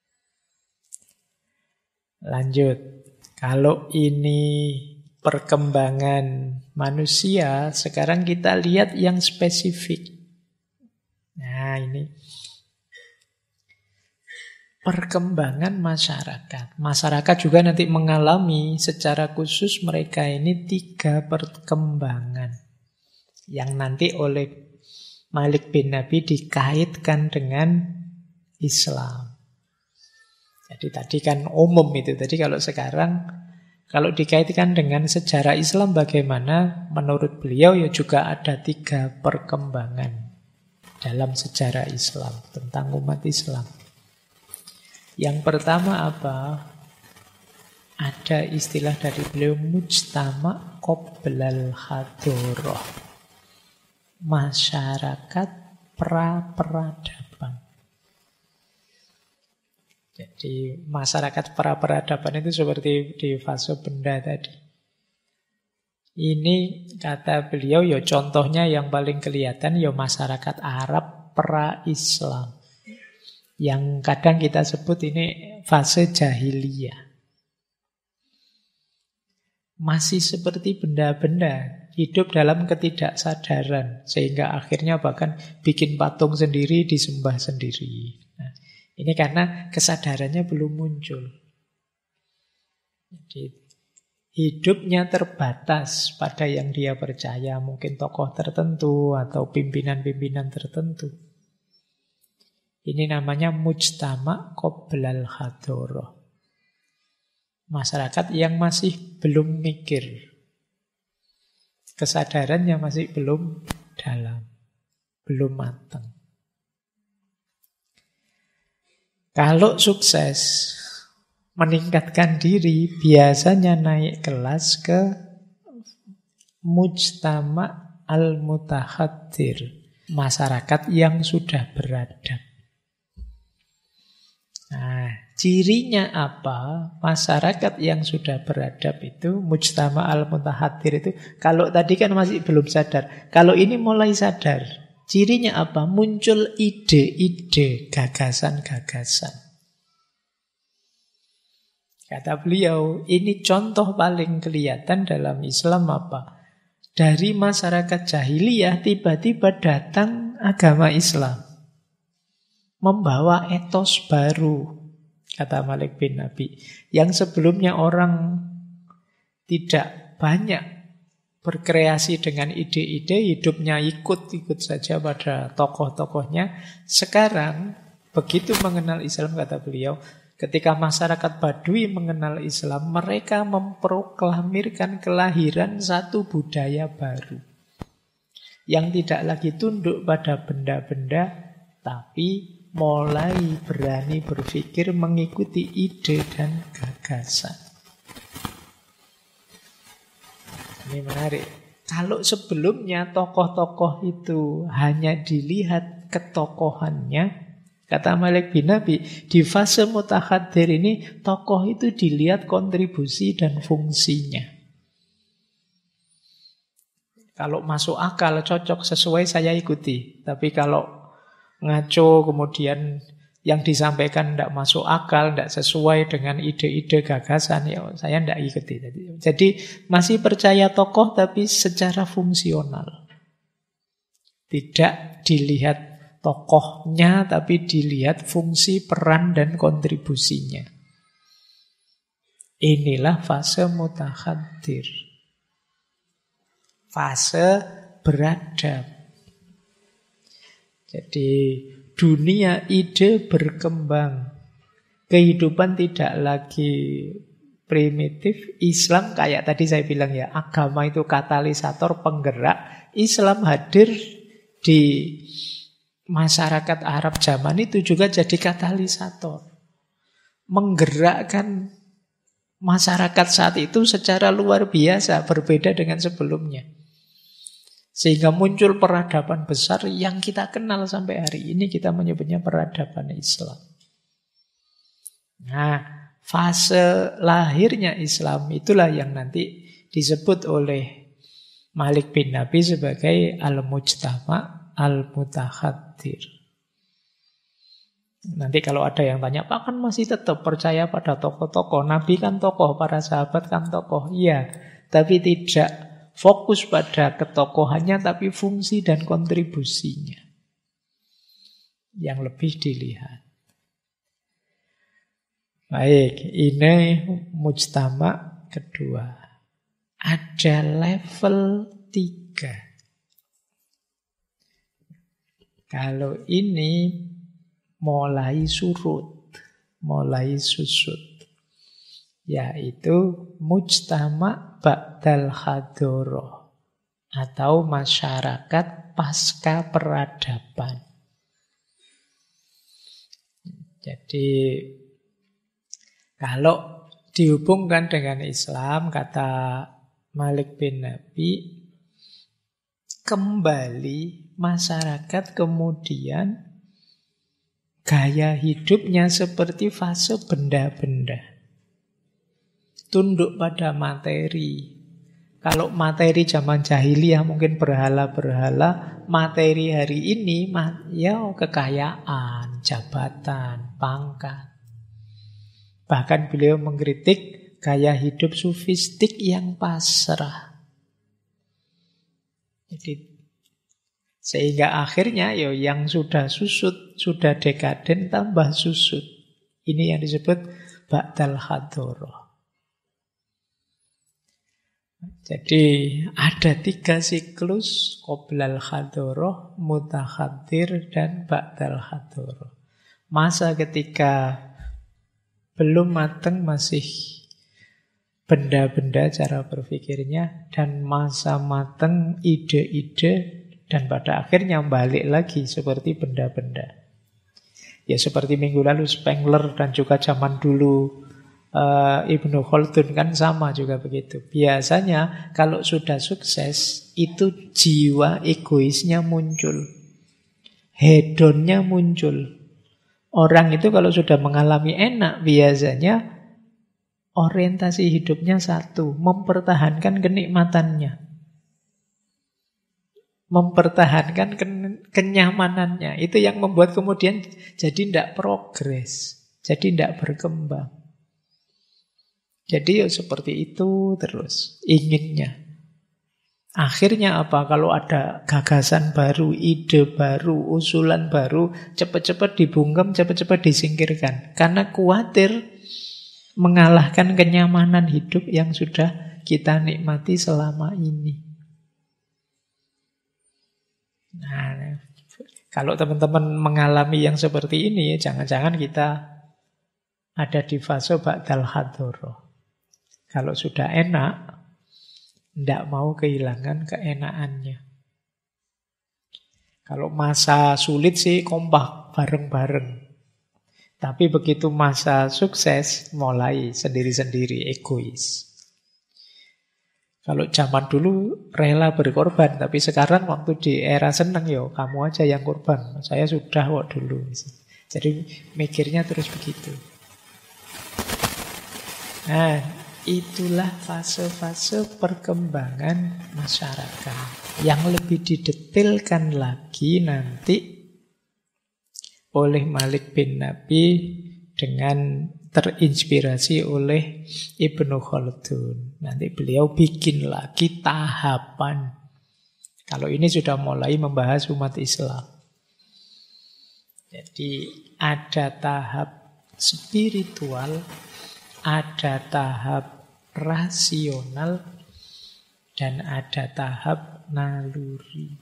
Lanjut. Kalau ini perkembangan manusia, sekarang kita lihat yang spesifik. Nah ini perkembangan masyarakat. Masyarakat juga nanti mengalami secara khusus mereka ini 3 perkembangan. Yang nanti oleh Malik bin Nabi dikaitkan dengan Islam. Jadi tadi kan umum itu. Tadi kalau sekarang, kalau dikaitkan dengan sejarah Islam bagaimana? Menurut beliau ya juga ada 3 perkembangan dalam sejarah Islam tentang umat Islam. Yang pertama apa? Ada istilah dari beliau mujtama qoblal hadoroh. Masyarakat pra-peradaban. Jadi masyarakat pra-peradaban itu seperti di fase benda tadi. Ini kata beliau ya contohnya yang paling kelihatan ya masyarakat Arab pra-Islam. Yang kadang kita sebut ini fase jahiliyah. Masih seperti benda-benda, hidup dalam ketidaksadaran, sehingga akhirnya bahkan bikin patung sendiri, disembah sendiri. Nah, ini karena kesadarannya belum muncul. Jadi hidupnya terbatas pada yang dia percaya, mungkin tokoh tertentu atau pimpinan-pimpinan tertentu. Ini namanya mujtama qoblal hadoroh. Masyarakat yang masih belum mikir. Kesadarannya masih belum dalam. Belum matang. Kalau sukses meningkatkan diri, biasanya naik kelas ke mujtama al-mutahaddir. Masyarakat yang sudah beradab. Nah, cirinya apa? Masyarakat yang sudah beradab itu, mujtama al-mutahaddir itu, kalau tadi kan masih belum sadar. Kalau ini mulai sadar. Cirinya apa? Muncul ide-ide, gagasan-gagasan. Kata beliau, ini contoh paling kelihatan dalam Islam apa? Dari masyarakat jahiliyah tiba-tiba datang agama Islam. Membawa etos baru, kata Malik bin Nabi. Yang sebelumnya orang tidak banyak berkreasi dengan ide-ide, hidupnya ikut-ikut saja pada tokoh-tokohnya. Sekarang, begitu mengenal Islam, kata beliau, ketika masyarakat Badui mengenal Islam, mereka memproklamirkan kelahiran satu budaya baru. Yang tidak lagi tunduk pada benda-benda, tapi mulai berani berpikir mengikuti ide dan gagasan. Ini menarik. Kalau sebelumnya tokoh-tokoh itu hanya dilihat ketokohannya. Kata Malik bin Nabi, di fase mutakhadir ini tokoh itu dilihat kontribusi dan fungsinya. Kalau masuk akal, cocok, sesuai, saya ikuti. Tapi kalau ngaco kemudian yang disampaikan tidak masuk akal, tidak sesuai dengan ide-ide gagasan, ya saya tidak ikuti. Jadi masih percaya tokoh tapi secara fungsional. Tidak dilihat tokohnya tapi dilihat fungsi, peran, dan kontribusinya. Inilah fase mutakhadir. Fase beradab. Jadi dunia ide berkembang. Kehidupan tidak lagi primitif. Islam kayak tadi saya bilang ya, agama itu katalisator, penggerak. Islam hadir di masyarakat Arab zaman itu juga jadi katalisator. Menggerakkan masyarakat saat itu secara luar biasa, berbeda dengan sebelumnya. Sehingga muncul peradaban besar yang kita kenal sampai hari ini, kita menyebutnya peradaban Islam. Nah, fase lahirnya Islam itulah yang nanti disebut oleh Malik bin Nabi sebagai al-mujtama' al-mutakhadir. Nanti kalau ada yang tanya, Pak kan masih tetap percaya pada tokoh-tokoh. Nabi kan tokoh, para sahabat kan tokoh. Iya, tapi tidak fokus pada ketokohannya, tapi fungsi dan kontribusinya yang lebih dilihat. Baik, ini mujtama' kedua. Ada level 3. Kalau ini mulai surut, mulai susut, yaitu mujtama' ba'dal hadoroh atau masyarakat pasca peradaban. Jadi kalau dihubungkan dengan Islam, kata Malik bin Nabi, kembali masyarakat kemudian gaya hidupnya seperti fase benda-benda. Tunduk pada materi. Kalau materi zaman jahiliyah mungkin berhala-berhala, materi hari ini ya kekayaan, jabatan, pangkat. Bahkan beliau mengkritik gaya hidup sufistik yang pasrah. Jadi sehingga akhirnya yang sudah susut, sudah dekaden tambah susut. Ini yang disebut ba'dal hadoroh. Jadi ada 3 siklus, qoblal hadoroh, mutakhadir, dan ba'dal hadoroh. Masa ketika belum matang, masih benda-benda cara berpikirnya, dan masa matang ide-ide, dan pada akhirnya balik lagi seperti benda-benda. Ya seperti minggu lalu Spengler dan juga zaman dulu Ibnu Khaldun kan sama juga begitu. Biasanya kalau sudah sukses itu jiwa egoisnya muncul, hedonnya muncul. Orang itu kalau sudah mengalami enak biasanya orientasi hidupnya satu, mempertahankan kenikmatannya, mempertahankan kenyamanannya. Itu yang membuat kemudian jadi tidak progres, jadi tidak berkembang. Jadi seperti itu terus inginnya. Akhirnya apa? Kalau ada gagasan baru, ide baru, usulan baru, cepat-cepat dibungkam, cepat-cepat disingkirkan. Karena khawatir mengalahkan kenyamanan hidup yang sudah kita nikmati selama ini. Nah, kalau teman-teman mengalami yang seperti ini, jangan-jangan kita ada di fase ba'dal hadoroh. Kalau sudah enak, tidak mau kehilangan keenakannya. Kalau masa sulit sih kompak bareng-bareng. Tapi begitu masa sukses, mulai sendiri-sendiri, egois. Kalau zaman dulu rela berkorban, tapi sekarang waktu di era seneng, yo kamu aja yang korban. Saya sudah kok dulu. Jadi mikirnya terus begitu. Nah, itulah fase-fase perkembangan masyarakat. Yang lebih didetailkan lagi nanti oleh Malik bin Nabi dengan terinspirasi oleh Ibnu Khaldun. Nanti beliau bikin lagi tahapan. Kalau ini sudah mulai membahas umat Islam. Jadi ada tahap spiritual, ada tahap rasional, dan ada tahap naluri.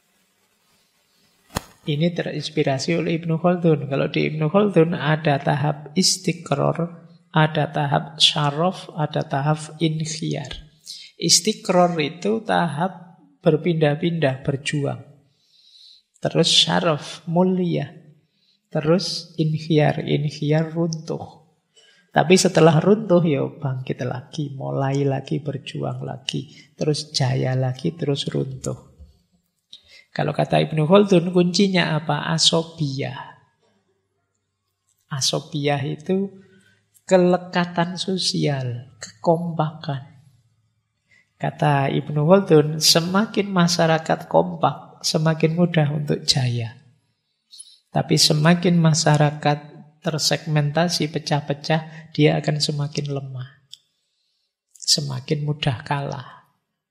Ini terinspirasi oleh Ibnu Khaldun. Kalau di Ibnu Khaldun ada tahap istiqror, ada tahap syaraf, ada tahap inkhiyar. Istiqror itu tahap berpindah-pindah, berjuang. Terus syaraf, mulia. Terus inkhiyar, inkhiyar runtuh. Tapi setelah runtuh ya bangkit lagi, mulai lagi, berjuang lagi. Terus jaya lagi, terus runtuh. Kalau kata Ibnu Khaldun, kuncinya apa? Asobiyah. Asobiyah itu kelekatan sosial, kekompakan. Kata Ibnu Khaldun, semakin masyarakat kompak, semakin mudah untuk jaya. Tapi semakin masyarakat tersegmentasi, pecah-pecah, dia akan semakin lemah. Semakin mudah kalah.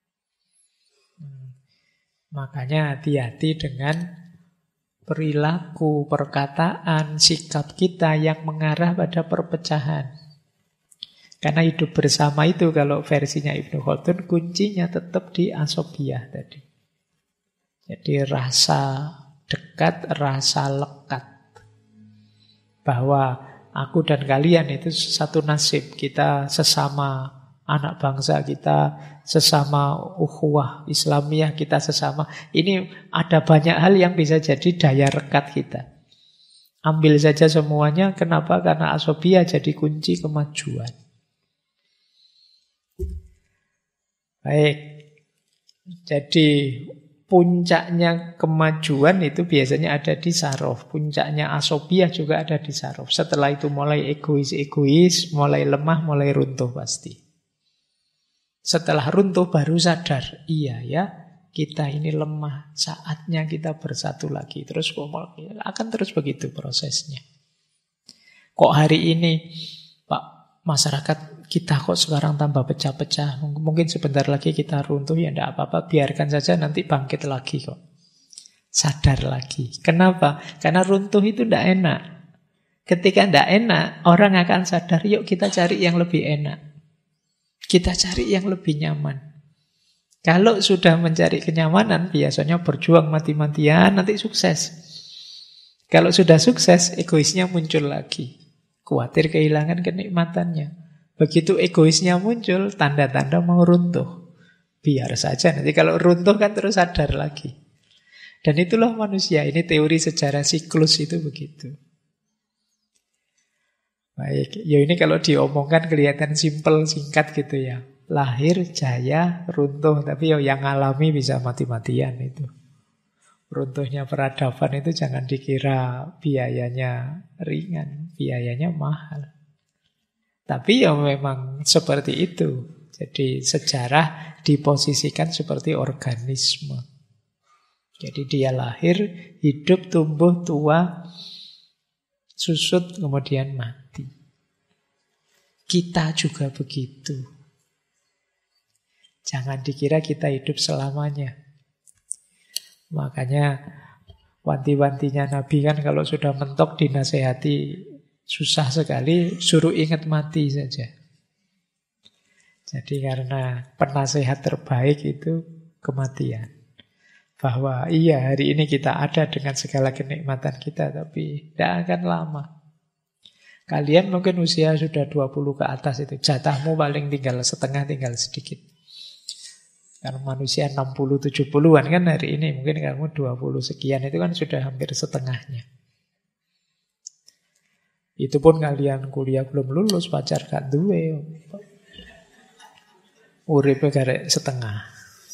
Makanya hati-hati dengan perilaku, perkataan, sikap kita yang mengarah pada perpecahan. Karena hidup bersama itu kalau versinya Ibnu Khaldun kuncinya tetap di asobiyah tadi. Jadi rasa dekat, rasa lekat. Bahwa aku dan kalian itu satu nasib. Kita sesama anak bangsa, kita sesama ukhuwah Islamiyah, kita sesama. Ini ada banyak hal yang bisa jadi daya rekat kita. Ambil saja semuanya. Kenapa? Karena asobiyah jadi kunci kemajuan. Baik. Jadi puncaknya kemajuan itu biasanya ada di saraf. Puncaknya asobiyah juga ada di saraf. Setelah itu mulai egois-egois, mulai lemah, mulai runtuh pasti. Setelah runtuh baru sadar, iya ya, kita ini lemah, saatnya kita bersatu lagi. Terus akan terus begitu prosesnya. Kok hari ini, Pak, masyarakat kita kok sekarang tambah pecah-pecah? Mungkin sebentar lagi kita runtuh, ya enggak apa-apa, biarkan saja nanti bangkit lagi kok. Sadar lagi. Kenapa? Karena runtuh itu enggak enak. Ketika enggak enak, orang akan sadar, yuk kita cari yang lebih enak. Kita cari yang lebih nyaman. Kalau sudah mencari kenyamanan, biasanya berjuang mati-matian, nanti sukses. Kalau sudah sukses, egoisnya muncul lagi. Khawatir kehilangan kenikmatannya. Begitu egoisnya muncul, tanda-tanda mau runtuh. Biar saja, nanti kalau runtuh kan terus sadar lagi. Dan itulah manusia, ini teori sejarah siklus itu begitu. Baik, ya ini kalau diomongkan kelihatan simpel, singkat gitu ya. Lahir, jaya, runtuh. Tapi yang alami bisa mati-matian itu. Runtuhnya peradaban itu jangan dikira biayanya ringan. Biayanya mahal. Tapi ya memang seperti itu. Jadi sejarah diposisikan seperti organisme. Jadi dia lahir, hidup, tumbuh, tua, susut, kemudian mati. Kita juga begitu. Jangan dikira kita hidup selamanya. Makanya wanti-wantinya Nabi kan kalau sudah mentok dinasehati susah sekali, suruh ingat mati saja. Jadi karena penasehat terbaik itu kematian. Bahwa iya hari ini kita ada dengan segala kenikmatan kita, tapi tidak akan lama. Kalian mungkin usia sudah 20 ke atas itu. Jatahmu paling tinggal setengah, tinggal sedikit. Karena manusia 60-70an kan hari ini. Mungkin kamu 20 sekian, itu kan sudah hampir setengahnya. Itu pun kalian kuliah belum lulus, pacar gak duwe. Uripe garek setengah.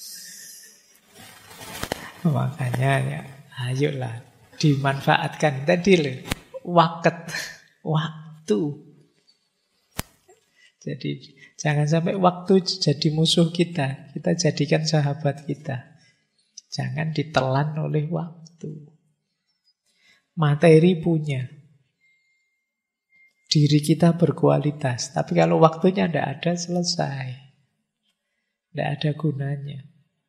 Makanya ya, ayolah dimanfaatkan tadi loh. Waktu. Jadi jangan sampai waktu jadi musuh kita. Kita jadikan sahabat kita. Jangan ditelan oleh waktu. Materi punya. Diri kita berkualitas. Tapi kalau waktunya tidak ada, selesai. Tidak ada gunanya.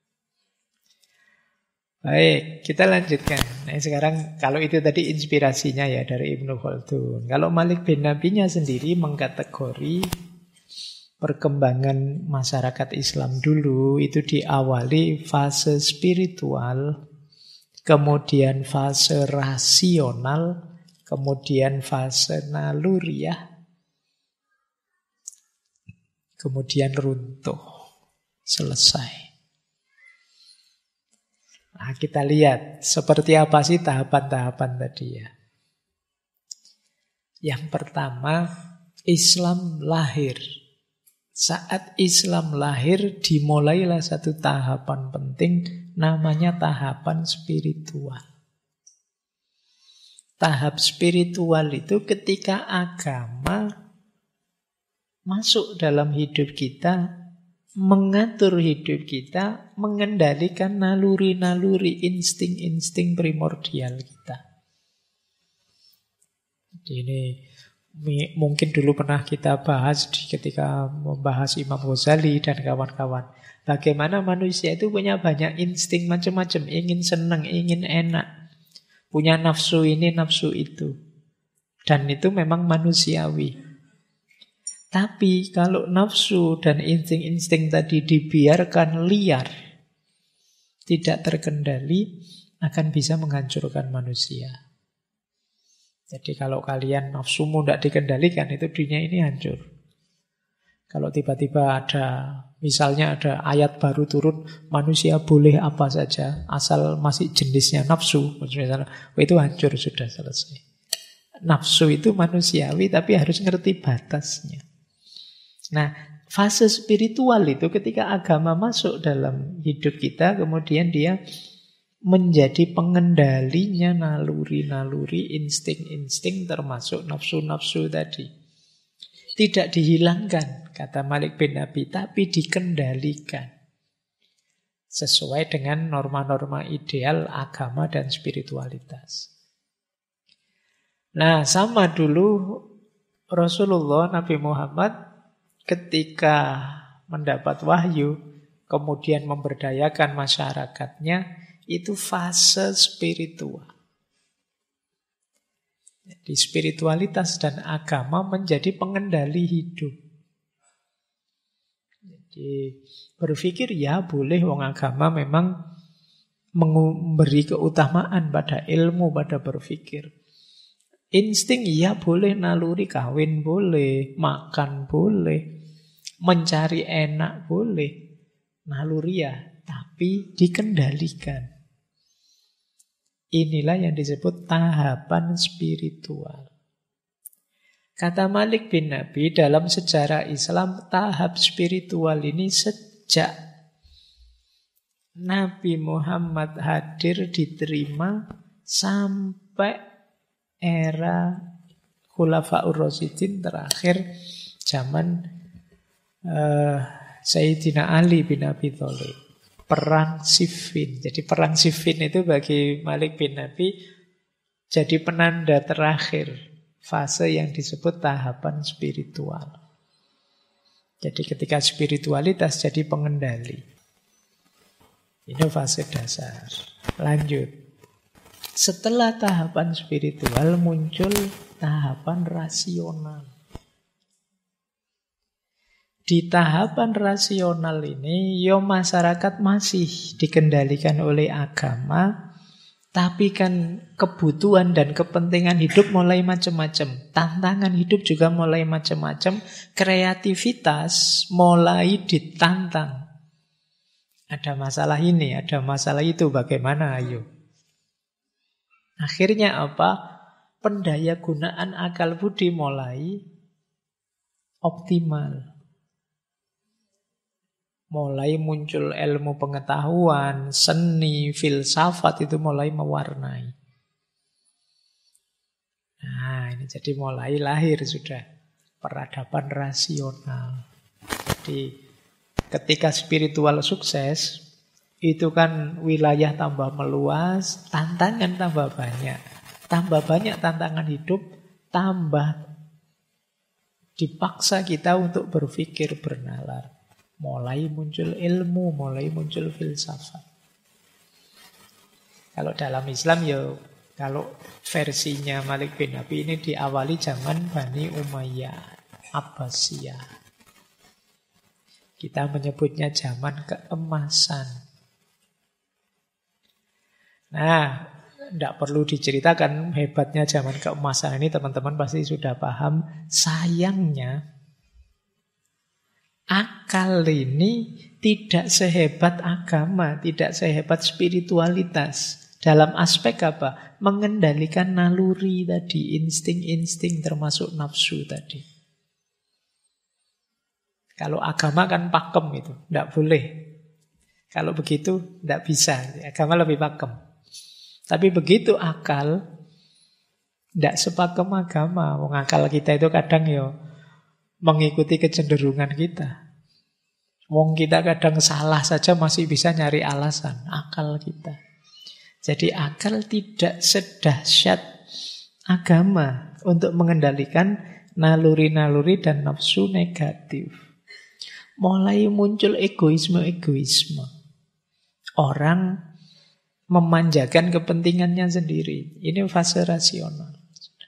Baik, kita lanjutkan. Nah, sekarang kalau itu tadi inspirasinya ya dari Ibnu Khaldun. Kalau Malik bin Nabinya sendiri mengkategori perkembangan masyarakat Islam dulu itu diawali fase spiritual, kemudian fase rasional, kemudian fase naluriah, kemudian runtuh, selesai. Nah, kita lihat seperti apa sih tahapan-tahapan tadi ya. Yang pertama, Islam lahir. Saat Islam lahir, dimulailah satu tahapan penting, namanya tahapan spiritual. Tahap spiritual itu ketika agama masuk dalam hidup kita, mengatur hidup kita, mengendalikan naluri-naluri, insting-insting primordial kita. Jadi ini mungkin dulu pernah kita bahas ketika membahas Imam Ghazali dan kawan-kawan. Bagaimana manusia itu punya banyak insting macam-macam. Ingin senang, ingin enak. Punya nafsu ini, nafsu itu. Dan itu memang manusiawi. Tapi kalau nafsu dan insting-insting tadi dibiarkan liar, tidak terkendali, akan bisa menghancurkan manusia. Jadi kalau kalian nafsumu tidak dikendalikan, itu dunia ini hancur. Kalau tiba-tiba ada, misalnya ada ayat baru turun, manusia boleh apa saja, asal masih jenisnya nafsu, misalnya, itu hancur, sudah selesai. Nafsu itu manusiawi, tapi harus ngerti batasnya. Nah, fase spiritual itu ketika agama masuk dalam hidup kita, kemudian dia menjadi pengendalinya naluri-naluri, insting-insting termasuk nafsu-nafsu tadi. Tidak dihilangkan, kata Malik bin Nabi, tapi dikendalikan. Sesuai dengan norma-norma ideal agama dan spiritualitas. Nah, sama dulu Rasulullah Nabi Muhammad ketika mendapat wahyu, kemudian memberdayakan masyarakatnya, itu fase spiritual. Jadi spiritualitas dan agama menjadi pengendali hidup. Jadi berpikir ya boleh wong agama memang memberi keutamaan pada ilmu, pada berpikir. Insting ya boleh, naluri kawin boleh, makan boleh, mencari enak boleh, naluri ya, tapi dikendalikan. Inilah yang disebut tahapan spiritual. Kata Malik bin Nabi, dalam sejarah Islam, tahap spiritual ini sejak Nabi Muhammad hadir diterima sampai era Khulafaur Rasyidin terakhir zaman Sayyidina Ali bin Abi Thalib. Perang Siffin. Jadi perang Siffin itu bagi Malik bin Nabi jadi penanda terakhir fase yang disebut tahapan spiritual. Jadi ketika spiritualitas jadi pengendali. Ini fase dasar. Lanjut. Setelah tahapan spiritual muncul tahapan rasional. Di tahapan rasional ini, masyarakat masih dikendalikan oleh agama, tapi kan kebutuhan dan kepentingan hidup mulai macam-macam. Tantangan hidup juga mulai macam-macam. Kreativitas mulai ditantang. Ada masalah ini, ada masalah itu, bagaimana ayo? Akhirnya apa? Pendayagunaan akal budi mulai optimal. Mulai muncul ilmu pengetahuan, seni, filsafat itu mulai mewarnai. Nah, ini jadi mulai lahir sudah peradaban rasional. Jadi ketika spiritual sukses, itu kan wilayah tambah meluas, tantangan tambah banyak. Tambah banyak tantangan hidup, tambah dipaksa kita untuk berpikir bernalar. Mulai muncul ilmu, mulai muncul filsafat. Kalau dalam Islam ya, kalau versinya Malik bin Nabi ini diawali zaman Bani Umayyah, Abbasiyah. Kita menyebutnya zaman keemasan. Nah, tidak perlu diceritakan hebatnya zaman keemasan ini, teman-teman pasti sudah paham. Sayangnya, akal ini tidak sehebat agama, tidak sehebat spiritualitas. Dalam aspek apa? Mengendalikan naluri tadi, insting-insting termasuk nafsu tadi. Kalau agama kan pakem itu, tidak boleh. Kalau begitu tidak bisa, agama lebih pakem. Tapi begitu akal, tidak sepakem agama. Akal kita itu kadang ya mengikuti kecenderungan kita. Wong kita kadang salah saja masih bisa nyari alasan. Akal kita. Jadi akal tidak sedahsyat agama untuk mengendalikan naluri-naluri dan nafsu negatif. Mulai muncul egoisme-egoisme. Orang memanjakan kepentingannya sendiri. Ini fase rasional.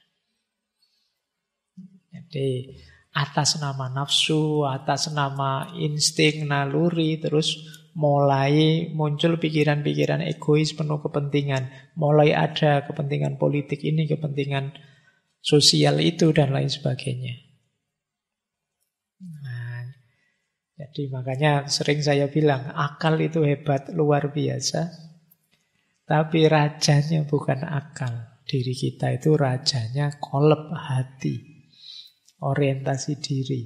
Jadi atas nama nafsu, atas nama insting, naluri, terus mulai muncul pikiran-pikiran egois penuh kepentingan. Mulai ada kepentingan politik ini, kepentingan sosial itu, dan lain sebagainya. Nah, jadi makanya sering saya bilang, akal itu hebat, luar biasa. Tapi rajanya bukan akal. Diri kita itu rajanya kolab hati. Orientasi diri.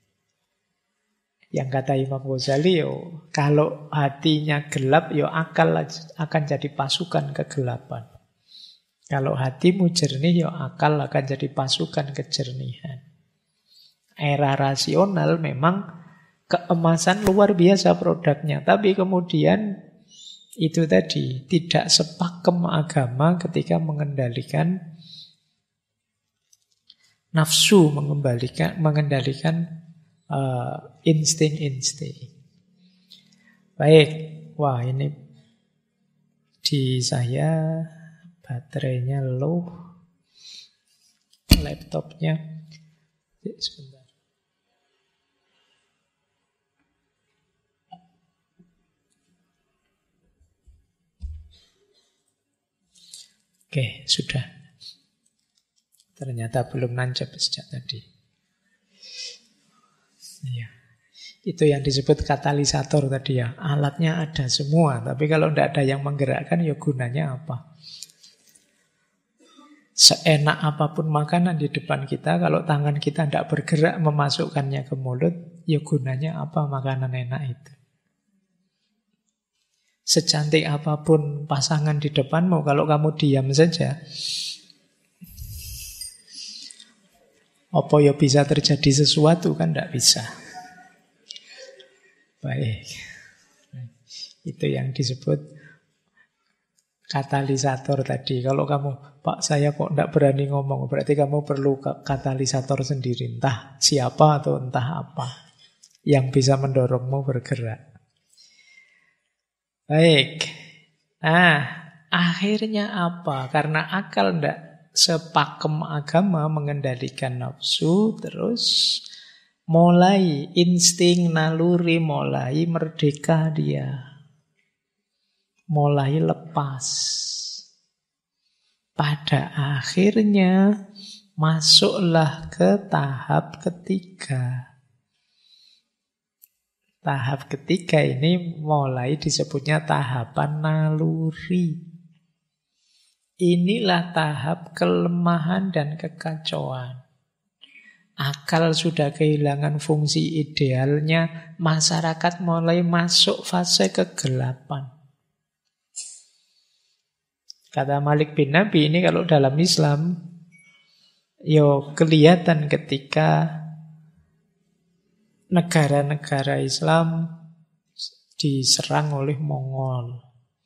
Yang kata Imam Ghazali, kalau hatinya gelap, akal akan jadi pasukan kegelapan. Kalau hatimu jernih, akal akan jadi pasukan kejernihan. Era rasional memang keemasan luar biasa produknya. Tapi kemudian itu tadi, tidak sepakem agama ketika mengendalikan nafsu, mengendalikan insting-insting. Baik, wah ini di saya baterainya low, laptopnya. Sebentar. Oke, sudah. Ternyata belum nancap sejak tadi. Iya. Itu yang disebut katalisator tadi ya. Alatnya ada semua, tapi kalau tidak ada yang menggerakkan, gunanya apa? Seenak apapun makanan di depan kita, kalau tangan kita tidak bergerak memasukkannya ke mulut, gunanya apa makanan enak itu? Secantik apapun pasangan di depanmu, kalau kamu diam saja, apa bisa terjadi sesuatu? Kan tidak bisa. Baik. Itu yang disebut katalisator tadi. Kalau kamu, Pak saya kok tidak berani ngomong, berarti kamu perlu katalisator sendiri. Entah siapa atau entah apa yang bisa mendorongmu bergerak. Baik. Nah, akhirnya apa? Karena akal tidak sepakem agama mengendalikan nafsu, terus mulai insting naluri mulai merdeka dia. Mulai lepas. Pada akhirnya masuklah ke tahap ketiga. Tahap ketiga ini mulai disebutnya tahapan naluri. Inilah tahap kelemahan dan kekacauan. Akal sudah kehilangan fungsi idealnya, masyarakat mulai masuk fase kegelapan. Kata Malik bin Nabi ini kalau dalam Islam, kelihatan ketika negara-negara Islam diserang oleh Mongol.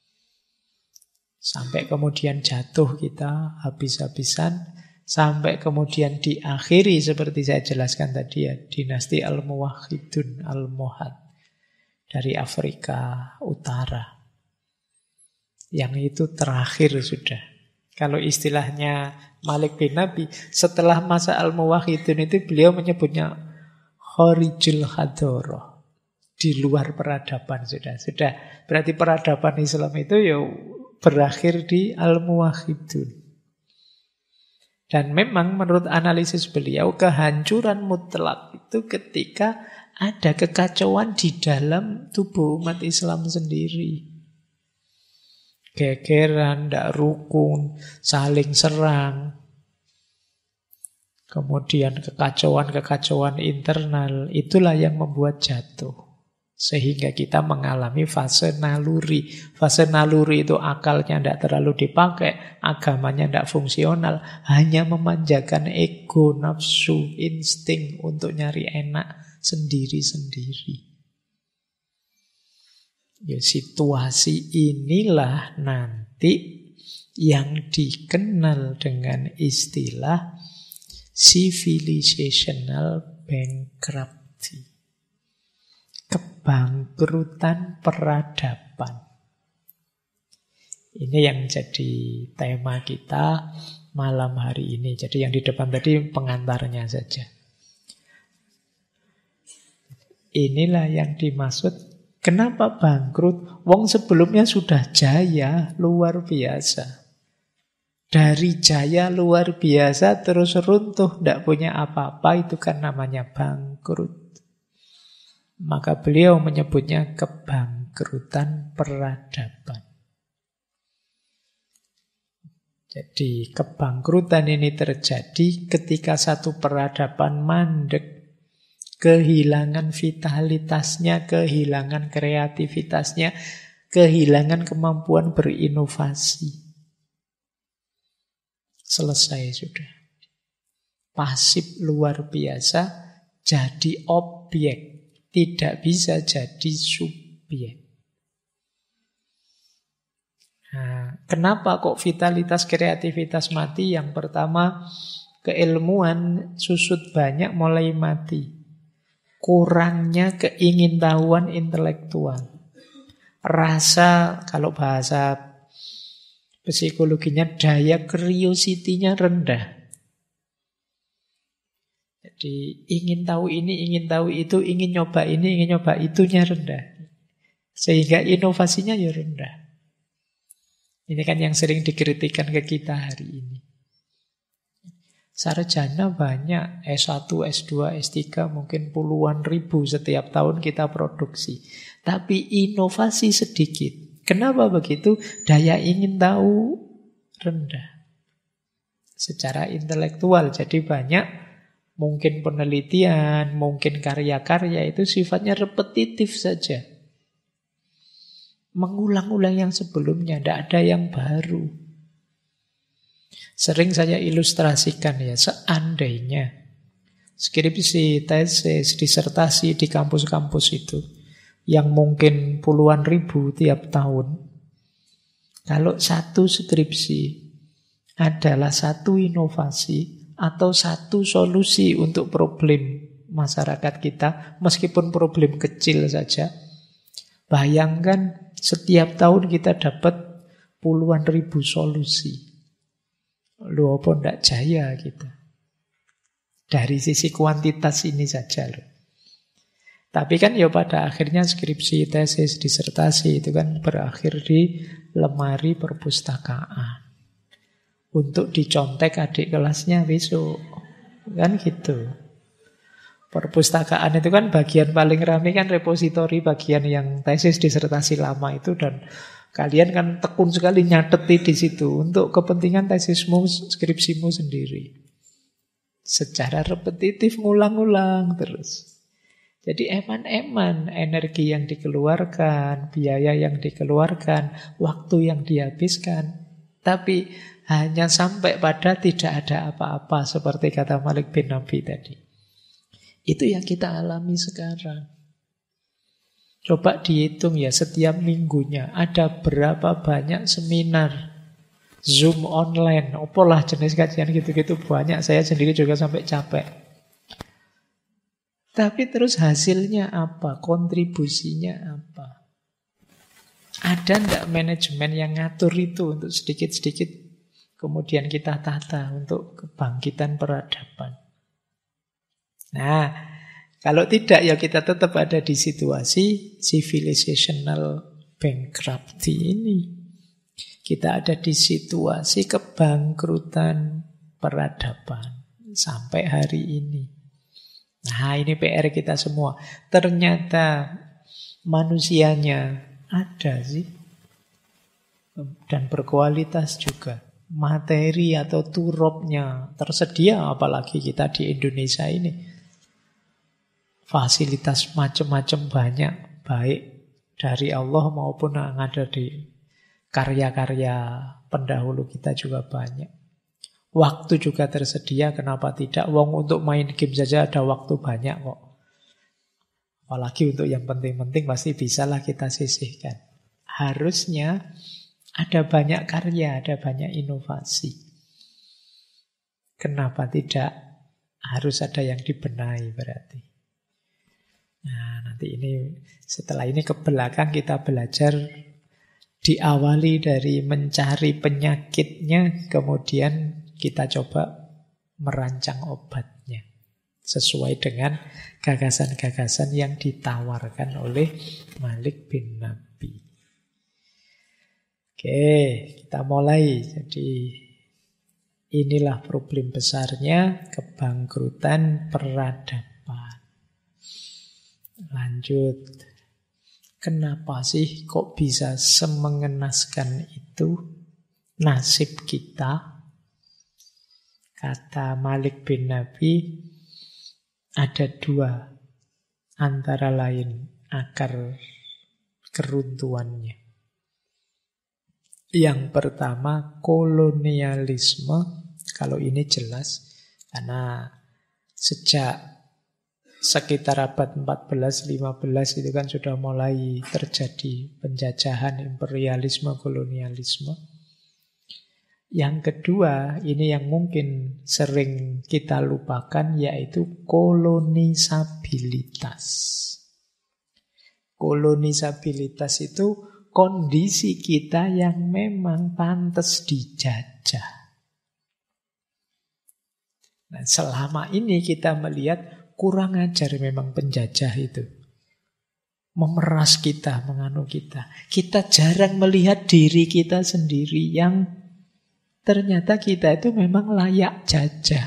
Sampai kemudian jatuh kita habis-habisan. Sampai kemudian diakhiri seperti saya jelaskan tadi ya, dinasti Al-Muwahhidun Al-Muhad dari Afrika Utara. Yang itu terakhir sudah. Kalau istilahnya Malik bin Nabi, setelah masa Al-Muwahhidun itu beliau menyebutnya Khorijul Hadoroh, di luar peradaban sudah. Berarti peradaban Islam itu berakhir di Al-Muwahhidun. Dan memang menurut analisis beliau, kehancuran mutlak itu ketika ada kekacauan di dalam tubuh umat Islam sendiri. Gegeran, tidak rukun, saling serang. Kemudian kekacauan-kekacauan internal, itulah yang membuat jatuh. Sehingga kita mengalami fase naluri. Fase naluri itu akalnya tidak terlalu dipakai, agamanya tidak fungsional, hanya memanjakan ego, nafsu, insting untuk nyari enak sendiri-sendiri. Situasi inilah nanti yang dikenal dengan istilah civilizational bankruptcy. Kebangkrutan peradaban. Ini yang jadi tema kita malam hari ini. Jadi yang di depan tadi pengantarnya saja. Inilah yang dimaksud. Kenapa bangkrut? Wong sebelumnya sudah jaya luar biasa. Dari jaya luar biasa terus runtuh, tidak punya apa-apa, itu kan namanya bangkrut. Maka beliau menyebutnya kebangkrutan peradaban. Jadi kebangkrutan ini terjadi ketika satu peradaban mandek, kehilangan vitalitasnya, kehilangan kreativitasnya, kehilangan kemampuan berinovasi. Selesai sudah. Pasif luar biasa jadi objek. Tidak bisa jadi subjek. Nah, kenapa kok vitalitas kreativitas mati? Yang pertama, keilmuan susut banyak mulai mati. Kurangnya keingintahuan intelektual. Rasa, kalau bahasa psikologinya, daya curiosity-nya rendah. Jadi ingin tahu ini, ingin tahu itu, ingin nyoba ini, ingin nyoba itunya rendah. Sehingga inovasinya ya rendah. Ini kan yang sering dikritikkan ke kita hari ini. Sarjana banyak, S1, S2, S3 mungkin puluhan ribu setiap tahun kita produksi. Tapi inovasi sedikit. Kenapa begitu? Daya ingin tahu rendah. Secara intelektual jadi banyak. Mungkin penelitian, mungkin karya-karya itu sifatnya repetitif saja. Mengulang-ulang yang sebelumnya, tidak ada yang baru. Sering saya ilustrasikan ya, seandainya skripsi, tesis, disertasi di kampus-kampus itu, yang mungkin puluhan ribu tiap tahun, kalau satu skripsi adalah satu inovasi, atau satu solusi untuk problem masyarakat kita, meskipun problem kecil saja. Bayangkan setiap tahun kita dapat puluhan ribu solusi. Loh, apa ndak jaya kita? Dari sisi kuantitas ini saja loh. Tapi kan ya pada akhirnya skripsi, tesis, disertasi itu kan berakhir di lemari perpustakaan. Untuk dicontek adik kelasnya besok. Kan gitu. Perpustakaan itu kan bagian paling ramai kan repositori, bagian yang tesis disertasi lama itu, dan kalian kan tekun sekali nyateti di situ untuk kepentingan tesismu, skripsimu sendiri. secara repetitif, ngulang-ngulang terus. Jadi eman-eman energi yang dikeluarkan, biaya yang dikeluarkan, waktu yang dihabiskan. Tapi hanya sampai pada tidak ada apa-apa seperti kata Malik bin Nabi tadi. Itu yang kita alami sekarang. Coba dihitung ya, setiap minggunya ada berapa banyak seminar Zoom online, opolah jenis kajian gitu-gitu banyak. Saya sendiri juga sampai capek. Tapi terus hasilnya apa? Kontribusinya apa? Ada enggak manajemen yang ngatur itu untuk sedikit-sedikit kemudian kita tata untuk kebangkitan peradaban? Nah, kalau tidak ya kita tetap ada di situasi civilizational bankruptcy ini. Kita ada di situasi kebangkrutan peradaban sampai hari ini. Nah, ini PR kita semua. Ternyata manusianya ada sih. Dan berkualitas juga. Materi atau turupnya tersedia, apalagi kita di Indonesia ini. Fasilitas macam-macam banyak, baik dari Allah maupun yang ada di karya-karya pendahulu kita juga banyak. Waktu juga tersedia, kenapa tidak? Wong untuk main game saja ada waktu banyak kok. Apalagi untuk yang penting-penting pasti bisalah kita sisihkan. Harusnya ada banyak karya, ada banyak inovasi. Kenapa tidak? Harus ada yang dibenahi berarti. Nah, nanti ini setelah ini ke belakang kita belajar diawali dari mencari penyakitnya, kemudian kita coba merancang obatnya sesuai dengan gagasan-gagasan yang ditawarkan oleh Malik bin Nabi. Oke, kita mulai. Jadi inilah problem besarnya, kebangkrutan peradaban. Lanjut. Kenapa sih kok bisa semengenaskan itu nasib kita? Kata Malik bin Nabi, ada dua antara lain akar keruntuhannya. Yang pertama kolonialisme. Kalau ini jelas karena sejak sekitar abad 14-15 itu kan sudah mulai terjadi penjajahan, imperialisme, kolonialisme. Yang kedua, ini yang mungkin sering kita lupakan, yaitu kolonisabilitas. Kolonisabilitas itu kondisi kita yang memang pantas dijajah. Nah, selama ini kita melihat kurang ajar memang penjajah itu. Memeras kita, menganu kita. Kita jarang melihat diri kita sendiri yang ternyata kita itu memang layak jajah.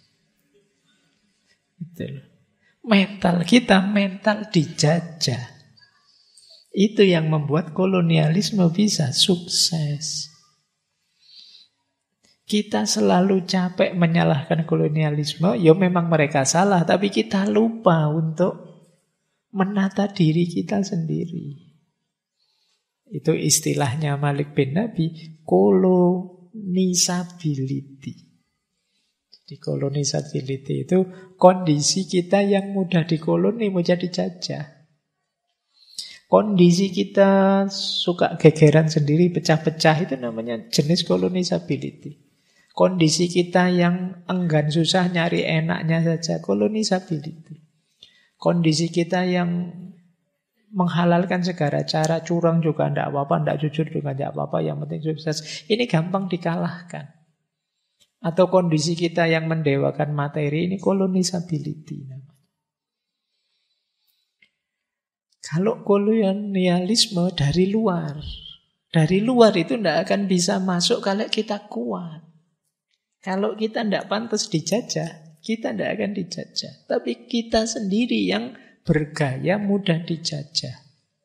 Gitu. Mental kita, mental dijajah. Itu yang membuat kolonialisme bisa sukses. Kita selalu capek menyalahkan kolonialisme. Ya memang mereka salah, tapi kita lupa untuk menata diri kita sendiri. Itu istilahnya Malik bin Nabi, kolonisability. Jadi kolonisability itu kondisi kita yang mudah dikoloni, mudah dijajah. Kondisi kita suka gegeran sendiri, pecah-pecah, itu namanya jenis kolonisability. Kondisi kita yang enggan susah nyari enaknya saja, kolonisability. Kondisi kita yang menghalalkan segala cara, curang juga tidak apa-apa, tidak jujur juga tidak apa-apa, yang penting sukses. Ini gampang dikalahkan. Atau kondisi kita yang mendewakan materi, ini kolonisability. Kalau kolonialisme dari luar itu tidak akan bisa masuk kalau kita kuat. Kalau kita tidak pantas dijajah, kita tidak akan dijajah. Tapi kita sendiri yang bergaya mudah dijajah.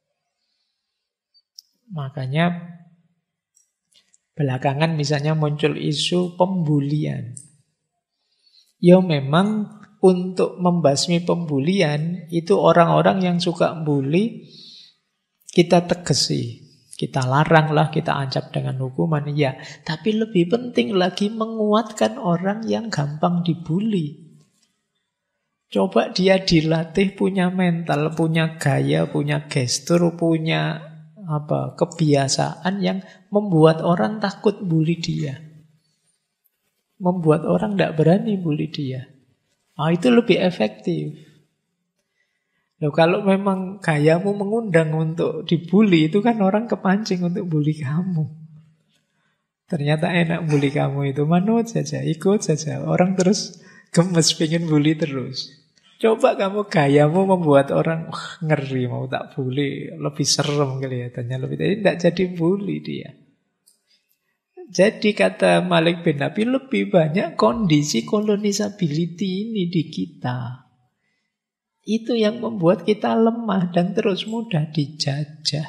Makanya belakangan misalnya muncul isu pembulian. Ya memang untuk membasmi pembulian itu orang-orang yang suka bully kita tegesi, kita larang lah, kita ancam dengan hukuman, ya. Tapi lebih penting lagi menguatkan orang yang gampang dibully. Coba dia dilatih punya mental, punya gaya, punya gestur, punya kebiasaan yang membuat orang takut bully dia. Membuat orang tidak berani bully dia. Itu lebih efektif. Loh, kalau memang gayamu mengundang untuk dibully, itu kan orang kepancing untuk bully kamu. Ternyata enak bully kamu itu, manut saja, ikut saja. Orang terus gemes, pengen bully terus. Coba kamu gayamu membuat orang ngeri, mau tak bully, lebih serem kelihatannya, tidak jadi bully dia. Jadi kata Malik bin Nabi, lebih banyak kondisi kolonisability ini di kita. Itu yang membuat kita lemah dan terus mudah dijajah.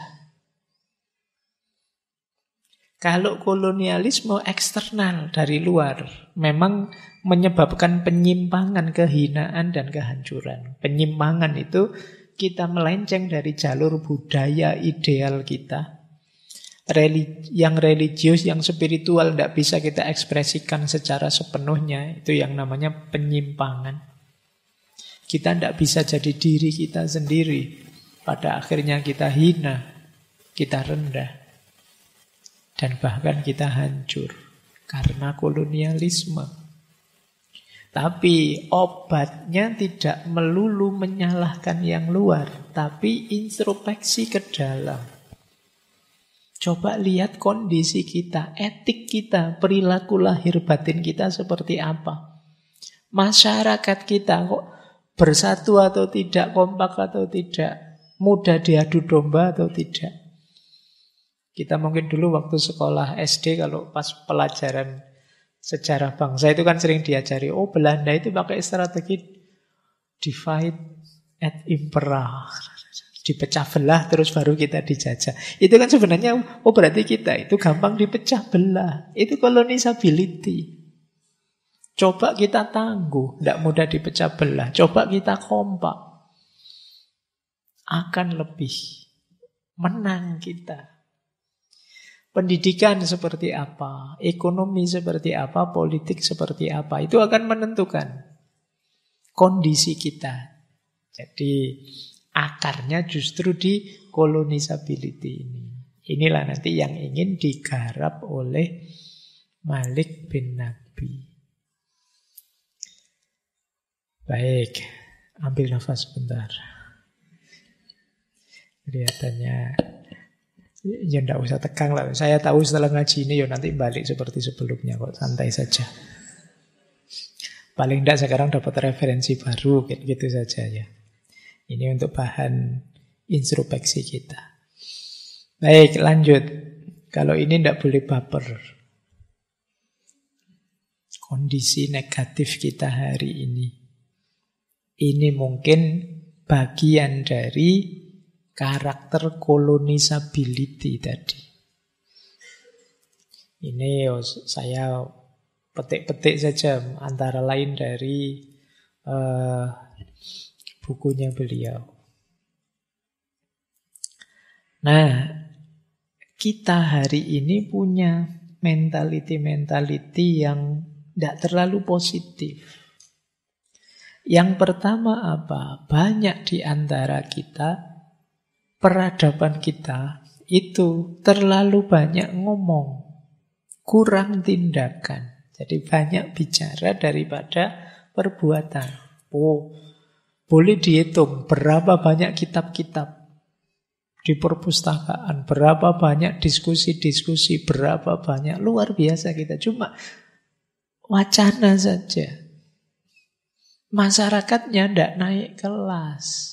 Kalau kolonialisme eksternal dari luar memang menyebabkan penyimpangan, kehinaan dan kehancuran. Penyimpangan itu kita melenceng dari jalur budaya ideal kita. Yang religius, yang spiritual tidak bisa kita ekspresikan secara sepenuhnya. Itu yang namanya penyimpangan. Kita tidak bisa jadi diri kita sendiri. Pada akhirnya kita hina, kita rendah. Dan bahkan kita hancur karena kolonialisme. Tapi obatnya tidak melulu menyalahkan yang luar, tapi introspeksi ke dalam. Coba lihat kondisi kita, etik kita, perilaku lahir batin kita seperti apa. Masyarakat kita kok bersatu atau tidak, kompak atau tidak, mudah diadu domba atau tidak. Kita mungkin dulu waktu sekolah SD kalau pas pelajaran sejarah bangsa itu kan sering diajari, Belanda itu pakai strategi divide et impera. Dipecah belah terus baru kita dijajah. Itu kan sebenarnya, berarti kita itu gampang dipecah belah. Itu kolonisability. Coba kita tangguh, tidak mudah dipecah belah. Coba kita kompak. Akan lebih menang kita. Pendidikan seperti apa, ekonomi seperti apa, politik seperti apa, itu akan menentukan kondisi kita. Jadi akarnya justru di kolonisability ini. Inilah nanti yang ingin digarap oleh Malik bin Nabi. Baik, ambil nafas sebentar. Kelihatannya ya enggak usah tegang lah. Saya tahu setelah ngaji ini ya nanti balik seperti sebelumnya kok, santai saja. Paling enggak sekarang dapat referensi baru gitu saja ya. Ini untuk bahan introspeksi kita. Baik, lanjut. Kalau ini enggak boleh baper. Kondisi negatif kita hari ini. Ini mungkin bagian dari karakter kolonisability tadi. Ini saya petik-petik saja antara lain dari bukunya beliau. Nah, kita hari ini punya mentality yang tidak terlalu positif. Yang pertama apa? Banyak di antara kita, peradaban kita itu terlalu banyak ngomong, kurang tindakan. Jadi banyak bicara daripada perbuatan. Boleh dihitung berapa banyak kitab-kitab di perpustakaan, berapa banyak diskusi-diskusi, berapa banyak, luar biasa kita. Cuma wacana saja. Masyarakatnya tidak naik kelas.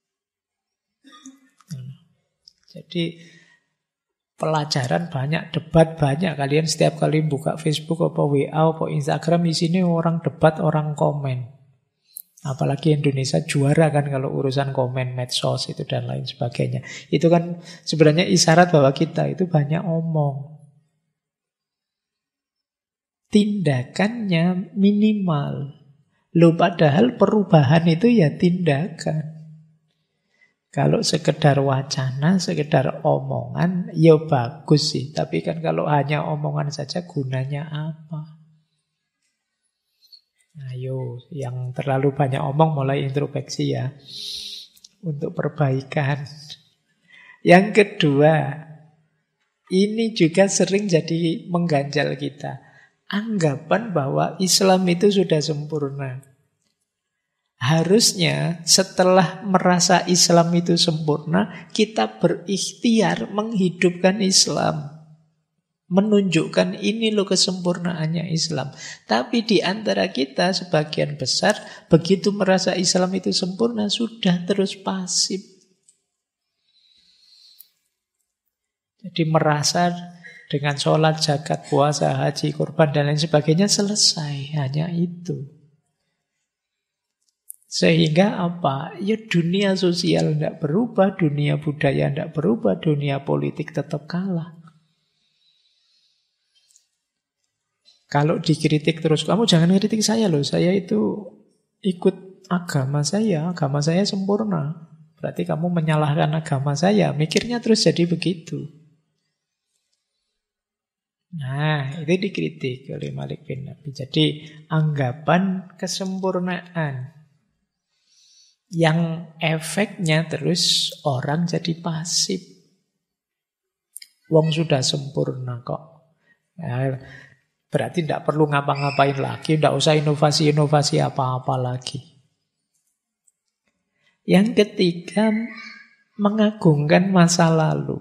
Jadi pelajaran banyak, debat banyak. Kalian setiap kali buka Facebook apa WA apa Instagram, di sini orang debat, orang komen. Apalagi Indonesia juara kan kalau urusan komen, medsos itu dan lain sebagainya. Itu kan sebenarnya isyarat bahwa kita itu banyak omong. Tindakannya minimal. Loh padahal perubahan itu ya tindakan. Kalau sekedar wacana, sekedar omongan, ya bagus sih. Tapi kan kalau hanya omongan saja gunanya apa? Ayo, yang terlalu banyak omong mulai introspeksi ya. Untuk perbaikan. Yang kedua, ini juga sering jadi mengganjal kita. Anggapan bahwa Islam itu sudah sempurna. Harusnya setelah merasa Islam itu sempurna, kita berikhtiar menghidupkan Islam. Menunjukkan ini loh kesempurnaannya Islam. Tapi di antara kita sebagian besar, begitu merasa Islam itu sempurna, sudah terus pasif. Jadi merasa dengan sholat, zakat, puasa, haji, kurban, dan lain sebagainya selesai. Hanya itu. Sehingga apa? Ya dunia sosial tidak berubah, dunia budaya tidak berubah, dunia politik tetap kalah. Kalau dikritik terus, kamu jangan kritik saya loh, saya itu ikut agama saya sempurna. Berarti kamu menyalahkan agama saya, mikirnya terus jadi begitu. Nah, itu dikritik oleh Malik bin Nabi. Jadi anggapan kesempurnaan yang efeknya terus orang jadi pasif. Wong sudah sempurna kok. Nah, berarti tidak perlu ngapa-ngapain lagi, tidak usah inovasi-inovasi apa-apa lagi. Yang ketiga, mengagungkan masa lalu.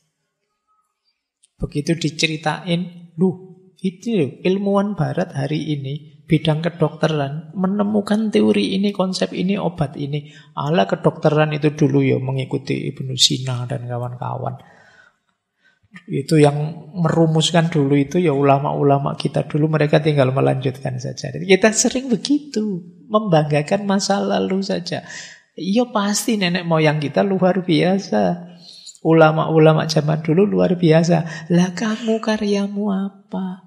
Begitu diceritain, itu ilmuwan barat hari ini bidang kedokteran menemukan teori ini, konsep ini, obat ini. Ala kedokteran itu dulu ya mengikuti Ibnu Sina dan kawan-kawan. Itu yang merumuskan dulu itu ya ulama-ulama kita dulu, mereka tinggal melanjutkan saja. Jadi kita sering begitu, membanggakan masa lalu saja. Ya pasti nenek moyang kita luar biasa. Ulama-ulama zaman dulu luar biasa. Lah kamu karyamu apa?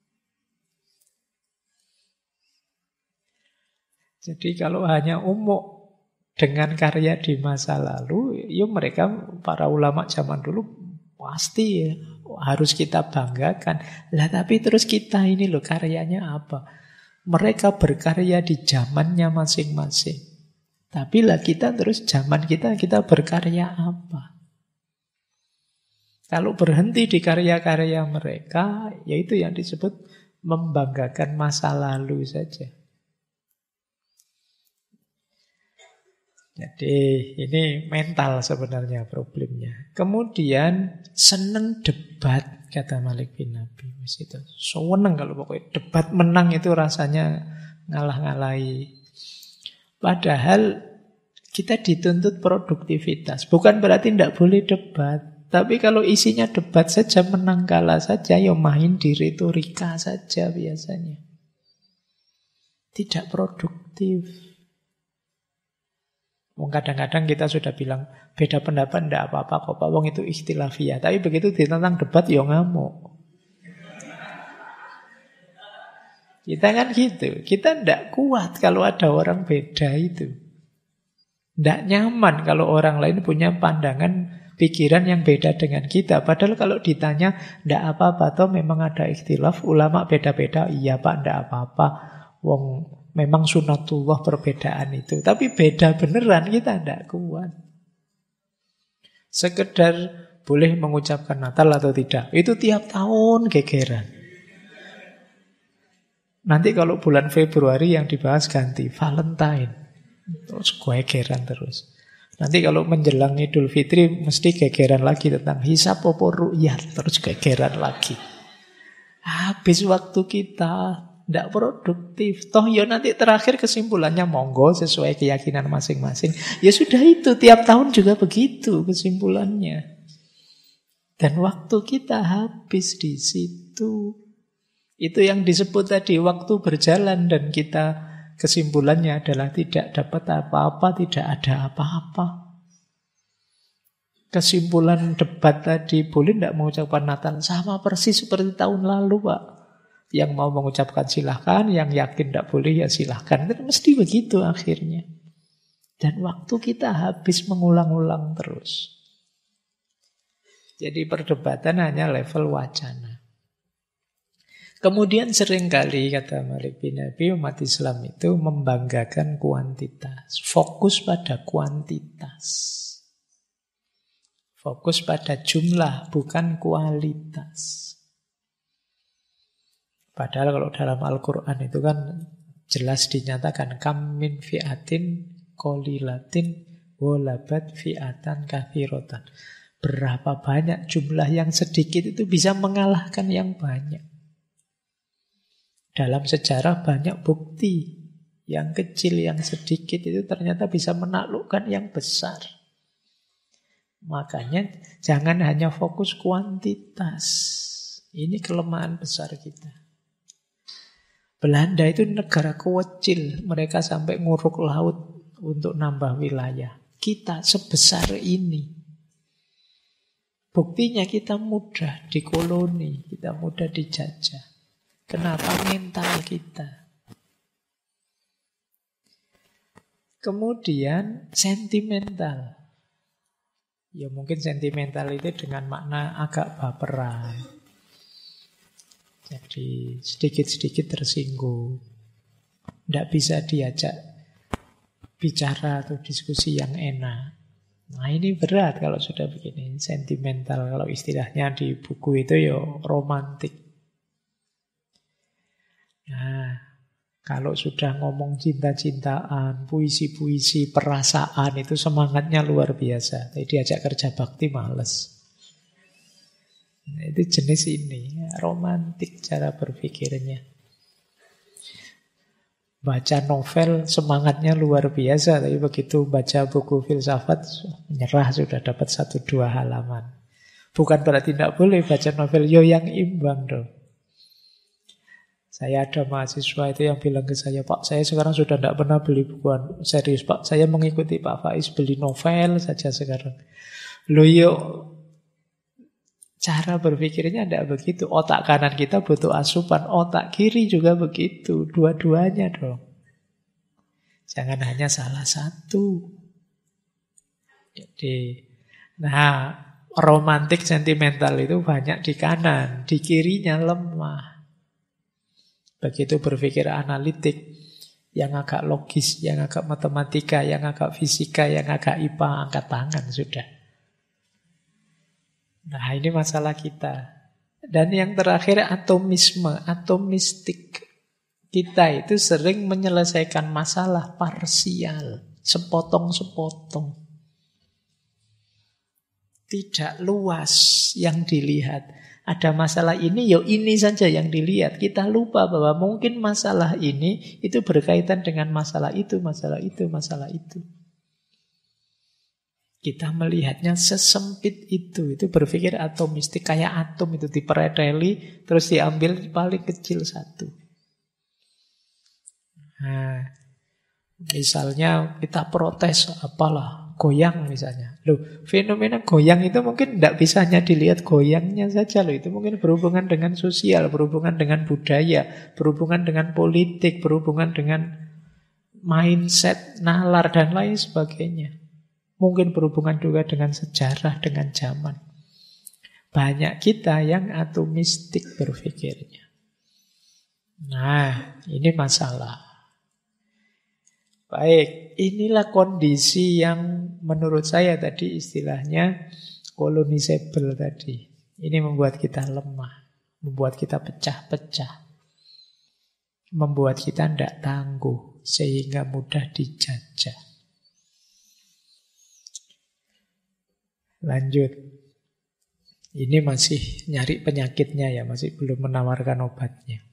Jadi kalau hanya umuk dengan karya di masa lalu, ya mereka para ulama zaman dulu pasti ya harus kita banggakan. Lah tapi terus kita ini loh karyanya apa? Mereka berkarya di zamannya masing-masing. Tapi lah kita terus zaman kita berkarya apa? Kalau berhenti di karya-karya mereka, yaitu yang disebut membanggakan masa lalu saja. Jadi ini mental sebenarnya problemnya. Kemudian seneng debat, kata Malik bin Nabi. Itu seneng kalau pokoknya debat menang itu rasanya ngalah-ngalahi. Padahal kita dituntut produktivitas. Bukan berarti tidak boleh debat. Tapi kalau isinya debat saja, menang kalah saja, ya main di retorika saja biasanya. Tidak produktif. Kadang-kadang kita sudah bilang beda pendapat tidak apa-apa kok Pak Wong itu ikhtilafiyah. Tapi begitu ditentang debat ya ngamuk. Kita kan gitu. Kita tidak kuat kalau ada orang beda itu. Tidak nyaman kalau orang lain punya pandangan pikiran yang beda dengan kita. Padahal kalau ditanya tidak apa-apa toh memang ada ikhtilaf, ulama beda-beda. Iya Pak, tidak apa-apa. Wong memang sunatullah perbedaan itu. Tapi beda beneran kita tidak kuat. Sekedar boleh mengucapkan Natal atau tidak. Itu tiap tahun gegeran. Nanti kalau bulan Februari yang dibahas ganti Valentine. Terus gegeran terus. Nanti kalau menjelang Idul Fitri mesti gegeran lagi tentang hisab apa ru'yat. Terus gegeran lagi. Habis waktu kita. Tidak produktif. Toh ya nanti terakhir kesimpulannya monggo sesuai keyakinan masing-masing. Ya sudah itu. Tiap tahun juga begitu kesimpulannya. Dan waktu kita habis di situ. Itu yang disebut tadi waktu berjalan dan kita kesimpulannya adalah tidak dapat apa-apa, tidak ada apa-apa. Kesimpulan debat tadi boleh tidak mengucapkan Natal sama persis seperti tahun lalu Pak. Yang mau mengucapkan silahkan, yang yakin tidak boleh ya silahkan. Itu mesti begitu akhirnya. Dan waktu kita habis mengulang-ulang terus. Jadi perdebatan hanya level wacana. Kemudian seringkali, kata Malik bin Abi, umat Islam itu membanggakan kuantitas. Fokus pada kuantitas. Fokus pada jumlah, bukan kualitas. Padahal kalau dalam Al-Quran itu kan jelas dinyatakan kam min fi'atin qalilatin walabat fi'atan katsiratan. Berapa banyak jumlah yang sedikit itu bisa mengalahkan yang banyak. Dalam sejarah banyak bukti yang kecil, yang sedikit itu ternyata bisa menaklukkan yang besar. Makanya jangan hanya fokus kuantitas. Ini kelemahan besar kita. Belanda itu negara kecil, mereka sampai nguruk laut untuk nambah wilayah. Kita sebesar ini. Buktinya kita mudah dikoloni, kita mudah dijajah. Kenapa? Mental kita. Kemudian sentimental. Ya mungkin sentimental itu dengan makna agak baperan. Jadi sedikit-sedikit tersinggung. Tidak bisa diajak bicara atau diskusi yang enak. Nah ini berat kalau sudah begini. Sentimental, kalau istilahnya di buku itu ya romantik. Nah, kalau sudah ngomong cinta-cintaan, puisi-puisi, perasaan, itu semangatnya luar biasa. Tapi diajak kerja bakti males. Nah, itu jenis ini, romantik cara berpikirnya. Baca novel semangatnya luar biasa, tapi begitu baca buku filsafat menyerah, sudah dapat 1-2 halaman. Bukan berarti tidak boleh baca novel yang imbang dong. Saya ada mahasiswa itu yang bilang ke saya, Pak, saya sekarang sudah tidak pernah beli bukuan. Serius, Pak, saya mengikuti Pak Faiz beli novel saja sekarang. Loh yuk, cara berpikirnya tidak begitu. Otak kanan kita butuh asupan, otak kiri juga begitu. Dua-duanya dong. Jangan hanya salah satu. Jadi, nah, romantik sentimental itu banyak di kanan, di kirinya lemah. Begitu berpikir analitik, yang agak logis, yang agak matematika, yang agak fisika, yang agak IPA, angkat tangan sudah. Nah ini masalah kita. Dan yang terakhir atomisme, atomistik. Kita itu sering menyelesaikan masalah parsial, sepotong-sepotong. Tidak luas yang dilihat. Ada masalah ini, ya ini saja yang dilihat. Kita lupa bahwa mungkin masalah ini itu berkaitan dengan masalah itu, masalah itu, masalah itu. Kita melihatnya sesempit itu. Itu berpikir atomistik, kayak atom itu dipereteli, terus diambil paling kecil satu. Nah, misalnya kita protes apalah, goyang misalnya. Loh, fenomena goyang itu mungkin tidak bisa hanya dilihat goyangnya saja loh. Itu mungkin berhubungan dengan sosial, berhubungan dengan budaya, berhubungan dengan politik, berhubungan dengan mindset, nalar, dan lain sebagainya. Mungkin berhubungan juga dengan sejarah, dengan zaman. Banyak kita yang atomistik berpikirnya. Nah, ini masalah. Baik, inilah kondisi yang menurut saya tadi istilahnya colonizable tadi. Ini membuat kita lemah, membuat kita pecah-pecah, membuat kita tidak tangguh, sehingga mudah dijajah. Lanjut. Ini masih nyari penyakitnya ya, masih belum menawarkan obatnya.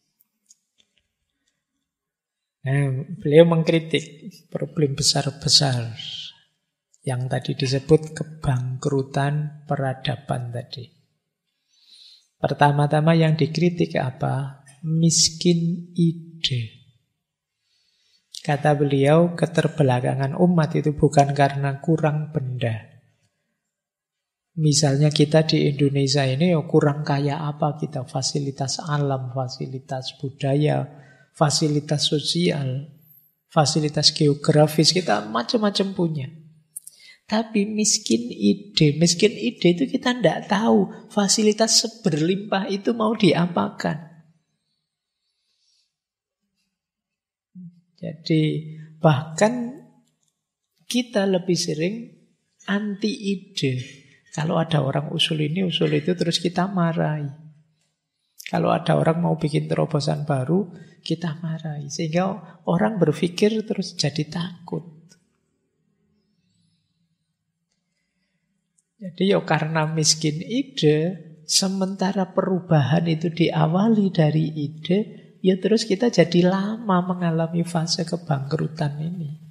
Nah, beliau mengkritik problem besar-besar yang tadi disebut kebangkrutan peradaban tadi. Pertama-tama yang dikritik apa? Miskin ide. Kata beliau, keterbelakangan umat itu bukan karena kurang benda. Misalnya kita di Indonesia ini kurang kaya apa kita, fasilitas alam, fasilitas budaya, fasilitas sosial, fasilitas geografis, kita macam-macam punya. Tapi miskin ide itu kita tidak tahu fasilitas seberlimpah itu mau diapakan. Jadi bahkan kita lebih sering anti ide. Kalau ada orang usul ini, usul itu, terus kita marahi. Kalau ada orang mau bikin terobosan baru, kita marahi. Sehingga orang berpikir terus jadi takut. Jadi karena miskin ide, sementara perubahan itu diawali dari ide, ya terus kita jadi lama mengalami fase kebangkrutan ini.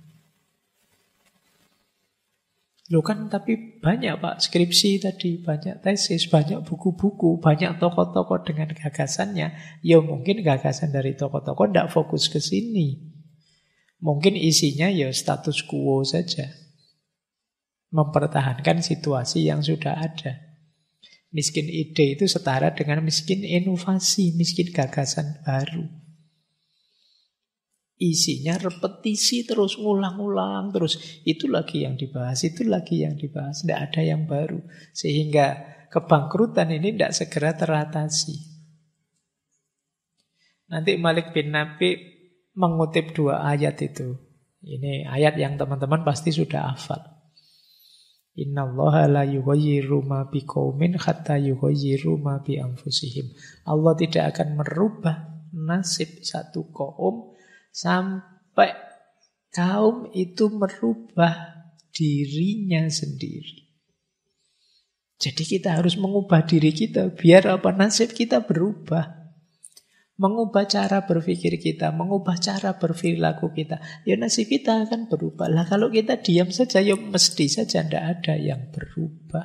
Loh kan tapi banyak Pak skripsi tadi, banyak tesis, banyak buku-buku, banyak tokoh-tokoh dengan gagasannya. Ya mungkin gagasan dari tokoh-tokoh tidak fokus ke sini. Mungkin isinya ya status quo saja. Mempertahankan situasi yang sudah ada. Miskin ide itu setara dengan miskin inovasi, miskin gagasan baru. Isinya repetisi terus, ngulang-ngulang terus. Itu lagi yang dibahas, itu lagi yang dibahas. Tidak ada yang baru. Sehingga kebangkrutan ini tidak segera teratasi. Nanti Malik bin Nafi mengutip 2 ayat itu. Ini ayat yang teman-teman pasti sudah hafal. Innallaha la yughayyiru ma biqaumin hatta yughayyiru ma bi anfusihim. Allah tidak akan merubah nasib satu kaum sampai kaum itu merubah dirinya sendiri. Jadi kita harus mengubah diri kita biar apa, nasib kita berubah. Mengubah cara berpikir kita, mengubah cara berperilaku kita, ya nasib kita akan berubah. Lah kalau kita diam saja, ya mesti saja tidak ada yang berubah.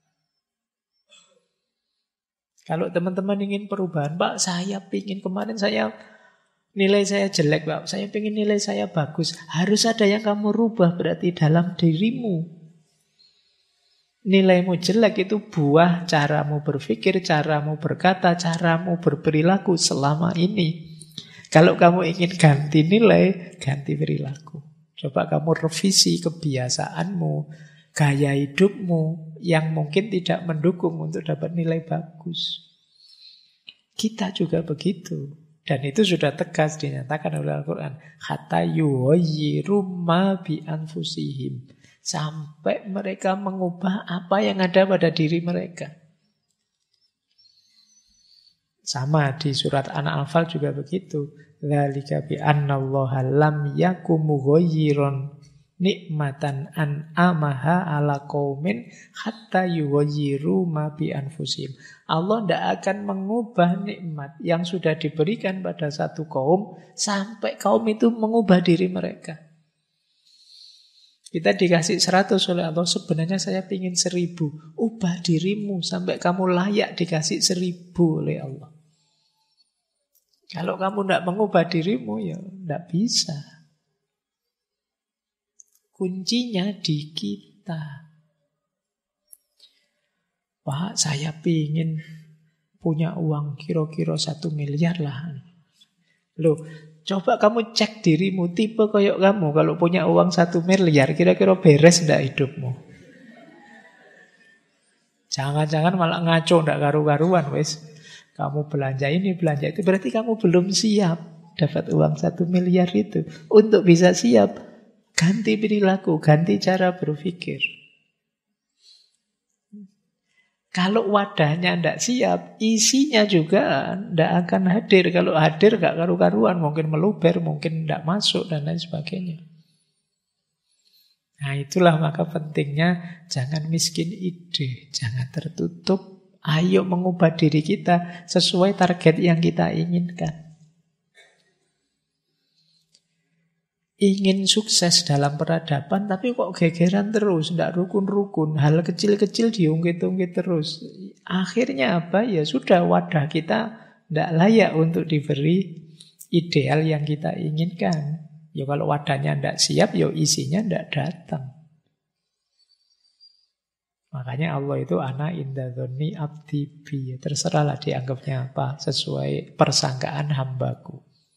Kalau teman-teman ingin perubahan, Pak saya ingin, kemarin nilai saya jelek Pak, saya ingin nilai saya bagus. Harus ada yang kamu rubah berarti dalam dirimu. Nilaimu jelek itu buah caramu berpikir, caramu berkata, caramu berperilaku selama ini. Kalau kamu ingin ganti nilai, ganti perilaku. Coba kamu revisi kebiasaanmu, gaya hidupmu yang mungkin tidak mendukung untuk dapat nilai bagus. Kita juga begitu. Dan itu sudah tegas dinyatakan oleh Al-Quran. Hatta yughayyiru ma bi anfusihim. Sampai mereka mengubah apa yang ada pada diri mereka. Sama di surat An-Anfal juga begitu. Dzalika bi annallaha lam yakum mughayyiran nikmatan an'amaha ala qaumin hatta yughayyiru ma bi anfusihim. Allah tidak akan mengubah nikmat yang sudah diberikan pada satu kaum sampai kaum itu mengubah diri mereka. Kita dikasih 100 oleh Allah, sebenarnya saya ingin 1000. Ubah dirimu sampai kamu layak dikasih 1000 oleh Allah. Kalau kamu tidak mengubah dirimu, ya tidak bisa. Kuncinya di kita. Pak, saya ingin punya uang kira-kira 1 miliar lah. Loh, coba kamu cek dirimu, tipe kayak kamu kalau punya uang 1 miliar, kira-kira beres enggak hidupmu? Jangan-jangan malah ngaco, enggak karu-karuan wis. Kamu belanja ini, belanja itu, berarti kamu belum siap dapat uang 1 miliar itu. Untuk bisa siap, ganti perilaku, ganti cara berpikir. Kalau wadahnya tidak siap, isinya juga tidak akan hadir. Kalau hadir gak karu-karuan, mungkin meluber, mungkin tidak masuk, dan lain sebagainya. Nah itulah maka pentingnya jangan miskin ide, jangan tertutup. Ayo mengubah diri kita sesuai target yang kita inginkan. Ingin sukses dalam peradaban, tapi kok gegeran terus, tidak rukun-rukun, hal kecil-kecil diungkit-ungkit terus. Akhirnya apa? Ya sudah, wadah kita tidak layak untuk diberi ideal yang kita inginkan. Ya kalau wadahnya tidak siap, ya isinya tidak datang. Makanya Allah itu ana inda dzonni abdi bi. Terserahlah dianggapnya apa, sesuai persangkaan hambaku.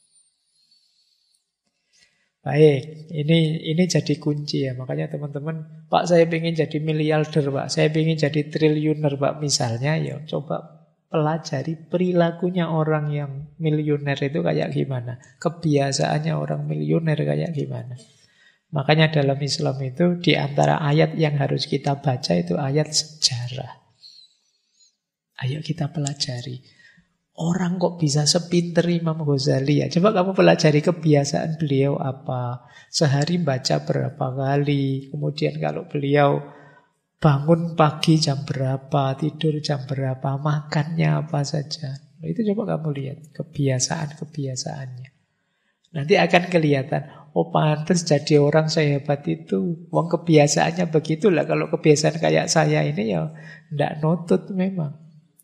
Baik, ini jadi kunci ya. Makanya teman-teman, Pak saya ingin jadi miliarder, Pak. Saya ingin jadi triliuner, Pak. Misalnya, ya coba pelajari perilakunya orang yang miliuner itu kayak gimana. Kebiasaannya orang miliuner kayak gimana. Makanya dalam Islam itu di antara ayat yang harus kita baca itu ayat sejarah. Ayo kita pelajari. Orang kok bisa sepinter Imam Ghazali ya? Coba kamu pelajari kebiasaan beliau apa. Sehari baca berapa kali. Kemudian kalau beliau bangun pagi jam berapa, tidur jam berapa, makannya apa saja. Itu coba kamu lihat kebiasaan-kebiasaannya. Nanti akan kelihatan, oh pantas jadi orang sehebat itu. Wong kebiasaannya begitulah. Kalau kebiasaan kayak saya ini ya ndak nutut memang.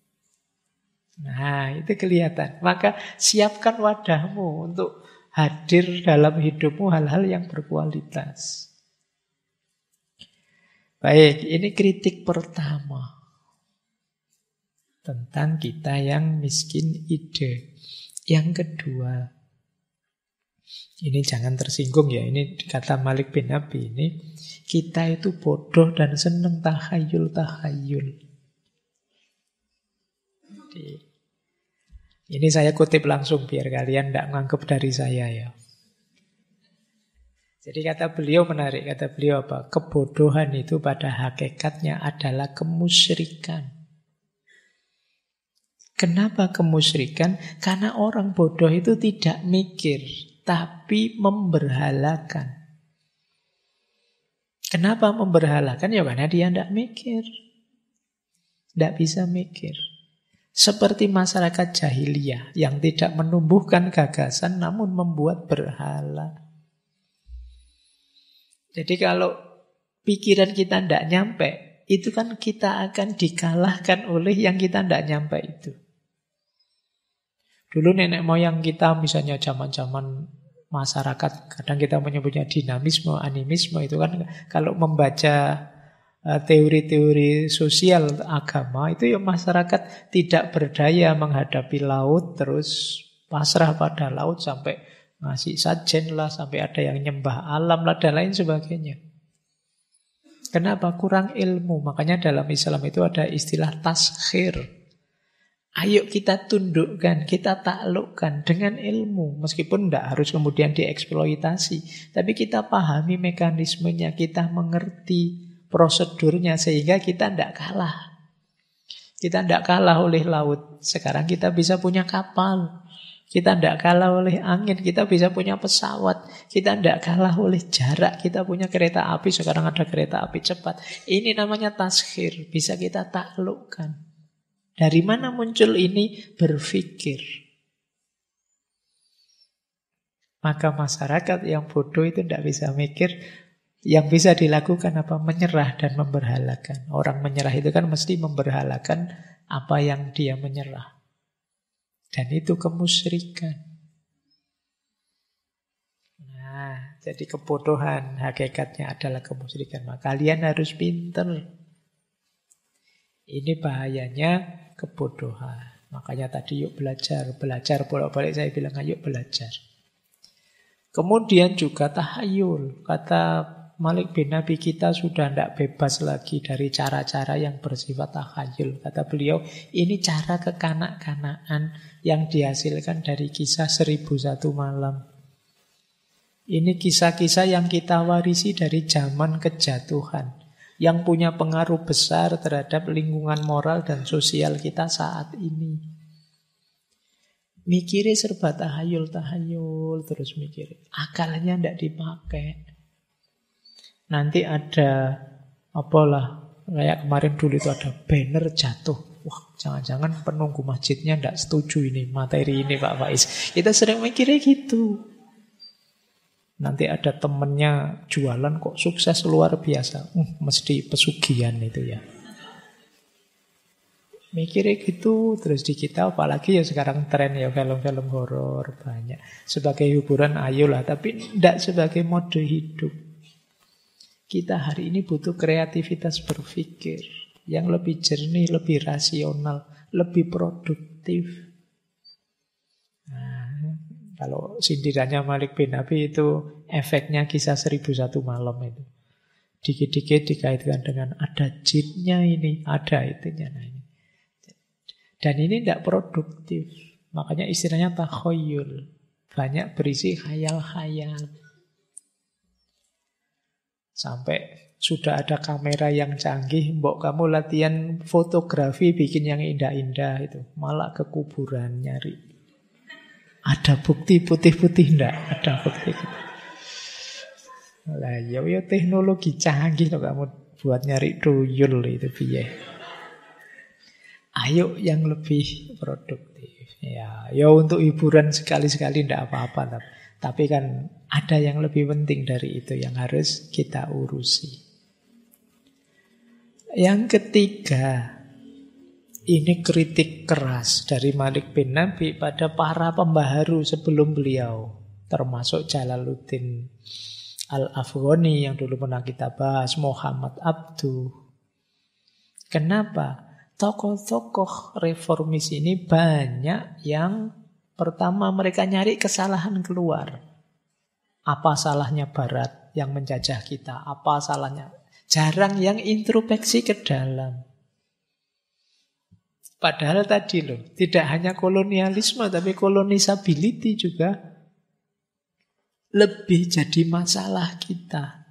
Nah itu kelihatan. Maka siapkan wadahmu untuk hadir dalam hidupmu hal-hal yang berkualitas. Baik, ini kritik pertama. Tentang kita yang miskin ide. Yang kedua, ini jangan tersinggung ya, ini kata Malik bin Abi ini, kita itu bodoh dan seneng tahayul-tahayul. Ini saya kutip langsung biar kalian tidak nganggep dari saya ya. Jadi kata beliau menarik, kata beliau apa? Kebodohan itu pada hakikatnya adalah kemusyrikan. Kenapa kemusyrikan? Karena orang bodoh itu tidak mikir, tapi memberhalakan. Kenapa memberhalakan? Ya karena dia tidak mikir. Tidak bisa mikir. Seperti masyarakat jahiliyah yang tidak menumbuhkan gagasan namun membuat berhala. Jadi kalau pikiran kita tidak nyampe, itu kan kita akan dikalahkan oleh yang kita tidak nyampe itu. Dulu nenek moyang kita misalnya zaman-zaman masyarakat, kadang kita menyebutnya dinamisme, animisme, itu kan kalau membaca teori-teori sosial agama itu ya masyarakat tidak berdaya menghadapi laut, terus pasrah pada laut sampai ngasih sajen lah, sampai ada yang nyembah alam lah dan lain sebagainya. Kenapa? Kurang ilmu. Makanya dalam Islam itu ada istilah taskhir. Ayo kita tundukkan, kita taklukkan dengan ilmu. Meskipun tidak harus kemudian dieksploitasi, tapi kita pahami mekanismenya, kita mengerti prosedurnya sehingga kita tidak kalah. Kita tidak kalah oleh laut. Sekarang kita bisa punya kapal. Kita tidak kalah oleh angin. Kita bisa punya pesawat. Kita tidak kalah oleh jarak. Kita punya kereta api. Sekarang ada kereta api cepat. Ini namanya taskhir. Bisa kita taklukkan. Dari mana muncul ini? Berpikir. Maka masyarakat yang bodoh itu tidak bisa mikir. Yang bisa dilakukan apa? Menyerah dan memberhalakan. Orang menyerah itu kan mesti memberhalakan apa yang dia menyerah. Dan itu kemusyrikan. Nah, jadi kebodohan hakikatnya adalah kemusyrikan. Maka kalian harus pinter. Ini bahayanya kebodohan. Makanya tadi yuk belajar. Belajar bolak-balik saya bilang ayo belajar. Kemudian juga tahayul. Kata Malik bin Abi, kita sudah tidak bebas lagi dari cara-cara yang bersifat tahayul. Kata beliau, ini cara kekanak-kanakan yang dihasilkan dari kisah 1001 malam. Ini kisah-kisah yang kita warisi dari zaman kejatuhan, yang punya pengaruh besar terhadap lingkungan moral dan sosial kita saat ini. Mikirnya serba tahayul, terus mikir. Akalnya tidak dipakai. Nanti ada apalah, kayak kemarin dulu itu ada banner jatuh. Wah, jangan-jangan penunggu masjidnya tidak setuju ini materi ini Pak Faiz. Kita sering mikirnya gitu. Nanti ada temennya jualan kok sukses luar biasa. Mesti pesugihan itu ya. Mikirnya gitu terus di kita, apalagi ya sekarang tren ya film-film horor banyak. Sebagai hiburan ayolah, tapi tidak sebagai mode hidup. Kita hari ini butuh kreativitas berpikir yang lebih jernih, lebih rasional, lebih produktif. Nah, kalau sindirannya Malik bin Nabi itu efeknya kisah 1001 malam itu. Dikit-dikit dikaitkan dengan ada jinnya ini, ada itunya. Nah, ini. Dan ini tidak produktif. Makanya istilahnya takhoyul. Banyak berisi khayal-khayal. Sampai sudah ada kamera yang canggih, mbok kamu latihan fotografi bikin yang indah-indah itu. Malah ke kuburan nyari. Ada bukti putih-putih enggak? Ada bukti. Lah ya teknologi canggih loh kamu buat nyari tuyul itu piye. Ayo yang lebih produktif. Ya untuk hiburan sekali-sekali enggak apa-apa. Tapi kan ada yang lebih penting dari itu yang harus kita urusi. Yang ketiga, ini kritik keras dari Malik bin Nabi pada para pembaharu sebelum beliau. Termasuk Jalaluddin Al-Afghani yang dulu pernah kita bahas, Muhammad Abduh. Kenapa? Tokoh-tokoh reformis ini banyak yang pertama mereka nyari kesalahan keluar. Apa salahnya Barat yang menjajah kita? Apa salahnya? Jarang yang introspeksi ke dalam. Padahal tadi loh, tidak hanya kolonialisme tapi kolonisability juga lebih jadi masalah kita.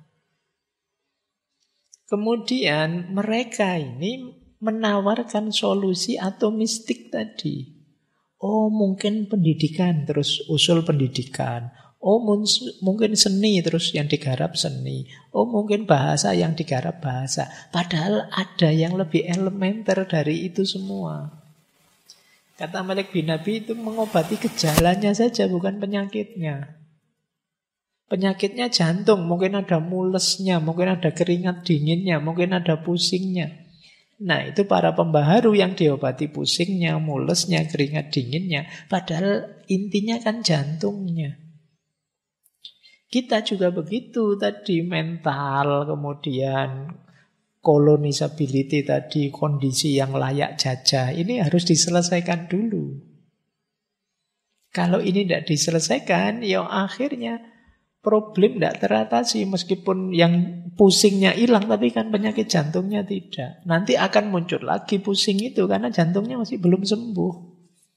Kemudian mereka ini menawarkan solusi atau mistik tadi. Oh mungkin pendidikan, terus usul pendidikan. Oh mungkin seni, terus yang digarap seni. Oh mungkin bahasa, yang digarap bahasa. Padahal ada yang lebih elementer dari itu semua. Kata Malik bin Nabi itu mengobati gejalanya saja, bukan penyakitnya. Penyakitnya jantung, mungkin ada mulesnya, mungkin ada keringat dinginnya, mungkin ada pusingnya. Nah itu para pembaharu yang diobati pusingnya, mulesnya, keringat dinginnya. Padahal intinya kan jantungnya. Kita juga begitu tadi, mental, kemudian kolonisability tadi, kondisi yang layak jajah. Ini harus diselesaikan dulu. Kalau ini tidak diselesaikan, ya akhirnya problem tidak teratasi. Meskipun yang pusingnya hilang, tapi kan penyakit jantungnya tidak. Nanti akan muncul lagi pusing itu, karena jantungnya masih belum sembuh.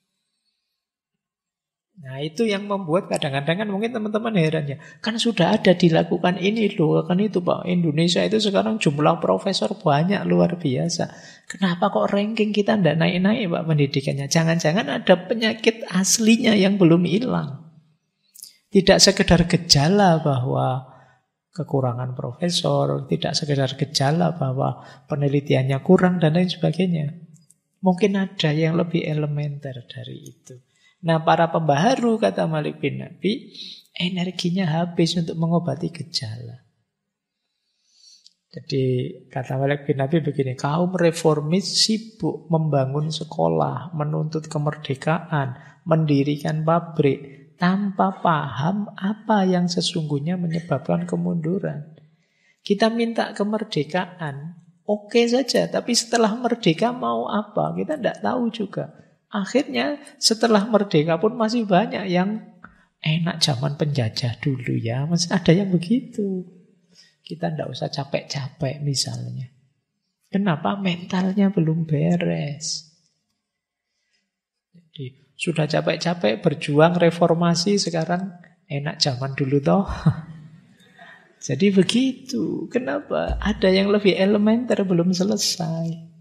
Nah itu yang membuat kadang-kadang kan mungkin teman-teman heran ya. Kan sudah ada dilakukan ini loh. Kan itu Pak, Indonesia itu sekarang jumlah profesor banyak, luar biasa. Kenapa kok ranking kita tidak naik-naik Pak pendidikannya? Jangan-jangan ada penyakit aslinya yang belum hilang. Tidak sekedar gejala bahwa kekurangan profesor, tidak sekedar gejala bahwa penelitiannya kurang dan lain sebagainya. Mungkin ada yang lebih elementer dari itu. Nah para pembaharu, kata Malik bin Nabi, energinya habis untuk mengobati gejala. Jadi kata Malik bin Nabi begini, kaum reformis sibuk membangun sekolah, menuntut kemerdekaan, mendirikan pabrik, tanpa paham apa yang sesungguhnya menyebabkan kemunduran. Kita minta kemerdekaan, oke saja, tapi setelah merdeka mau apa? Kita tidak tahu juga. Akhirnya setelah merdeka pun masih banyak yang enak zaman penjajah dulu ya. Masih ada yang begitu. Kita tidak usah capek-capek misalnya. Kenapa? Mentalnya belum beres. Jadi sudah capek-capek berjuang reformasi, sekarang enak zaman dulu toh. Jadi begitu. Kenapa? Ada yang lebih elementer belum selesai.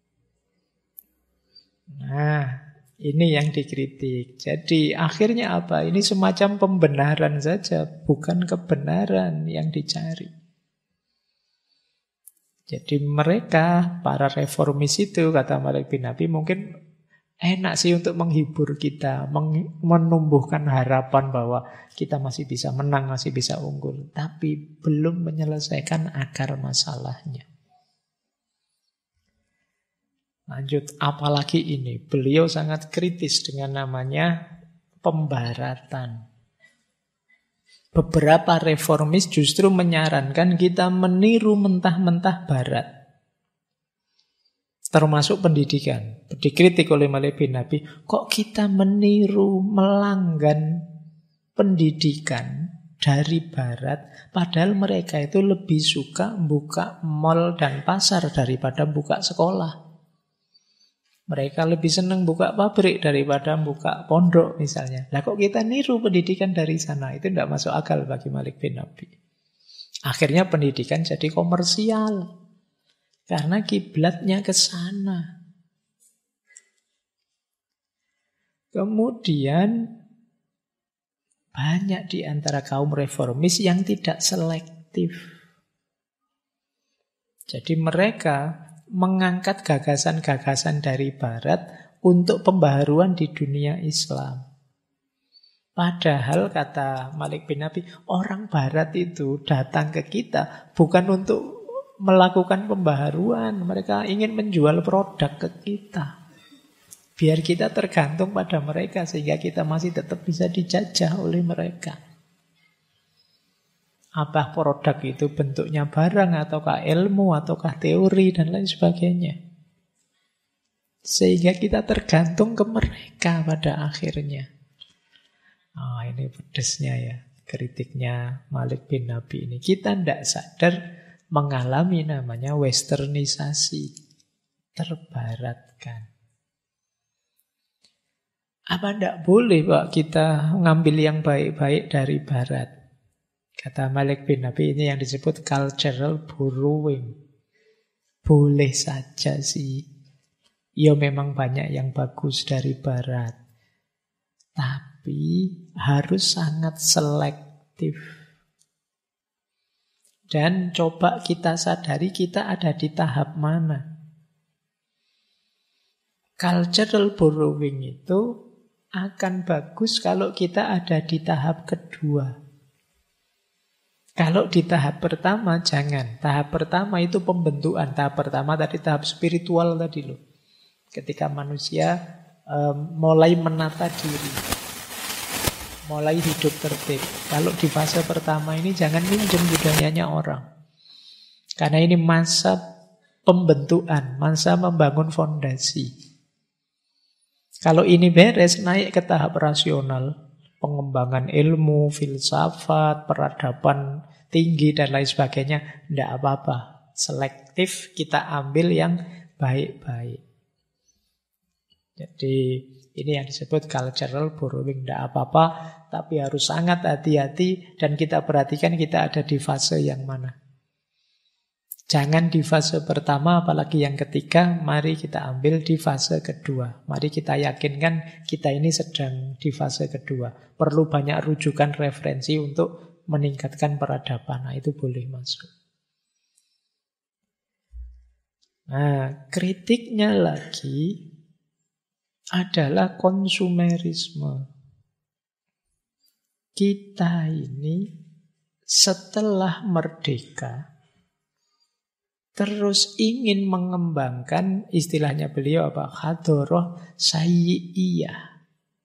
Nah, ini yang dikritik. Jadi akhirnya apa? Ini semacam pembenaran saja, bukan kebenaran yang dicari. Jadi mereka, para reformis itu, kata Malik bin Nabi, mungkin enak sih untuk menghibur kita, menumbuhkan harapan bahwa kita masih bisa menang, masih bisa unggul. Tapi belum menyelesaikan akar masalahnya. Lanjut, apalagi ini, beliau sangat kritis dengan namanya pembaratan. Beberapa reformis justru menyarankan kita meniru mentah-mentah Barat. Termasuk pendidikan. Dikritik oleh Malik bin Nabi, kok kita meniru, melanggan pendidikan dari Barat, padahal mereka itu lebih suka buka mall dan pasar daripada buka sekolah. Mereka lebih senang buka pabrik daripada buka pondok misalnya. Lah kok kita niru pendidikan dari sana? Itu tidak masuk akal bagi Malik bin Nabi. Akhirnya pendidikan jadi komersial. Karena kiblatnya ke sana. Kemudian banyak di antara kaum reformis yang tidak selektif. Jadi mereka mengangkat gagasan-gagasan dari Barat untuk pembaharuan di dunia Islam. Padahal kata Malik bin Nabi, orang Barat itu datang ke kita bukan untuk melakukan pembaharuan. Mereka ingin menjual produk ke kita. Biar kita tergantung pada mereka sehingga kita masih tetap bisa dijajah oleh mereka. Apa produk itu bentuknya barang ataukah ilmu ataukah teori dan lain sebagainya. Sehingga kita tergantung ke mereka pada akhirnya. Ini pedesnya ya, kritiknya Malik bin Nabi ini. Kita tidak sadar mengalami namanya westernisasi, terbaratkan. Apa tidak boleh Pak kita mengambil yang baik-baik dari Barat? Kata Malik bin Nabi, ini yang disebut cultural borrowing. Boleh saja sih. Ya memang banyak yang bagus dari Barat. Tapi harus sangat selektif. Dan coba kita sadari kita ada di tahap mana. Cultural borrowing itu akan bagus kalau kita ada di tahap kedua. Kalau di tahap pertama, jangan. Tahap pertama itu pembentukan. Tahap pertama tadi tahap spiritual tadi loh. Ketika manusia mulai menata diri. Mulai hidup tertib. Kalau di fase pertama ini jangan minjem budayanya orang. Karena ini masa pembentukan, masa membangun fondasi. Kalau ini beres, naik ke tahap rasional. Pengembangan ilmu, filsafat, peradaban tinggi dan lain sebagainya, tidak apa-apa. Selektif kita ambil yang baik-baik. Jadi ini yang disebut cultural borrowing. Tidak apa-apa, tapi harus sangat hati-hati dan kita perhatikan kita ada di fase yang mana. Jangan di fase pertama, apalagi yang ketiga, mari kita ambil di fase kedua. Mari kita yakinkan kita ini sedang di fase kedua. Perlu banyak rujukan referensi untuk meningkatkan peradaban. Nah, itu boleh masuk. Nah, kritiknya lagi adalah konsumerisme. Kita ini setelah merdeka terus ingin mengembangkan, istilahnya beliau apa? Hadoroh sayyi'iyah.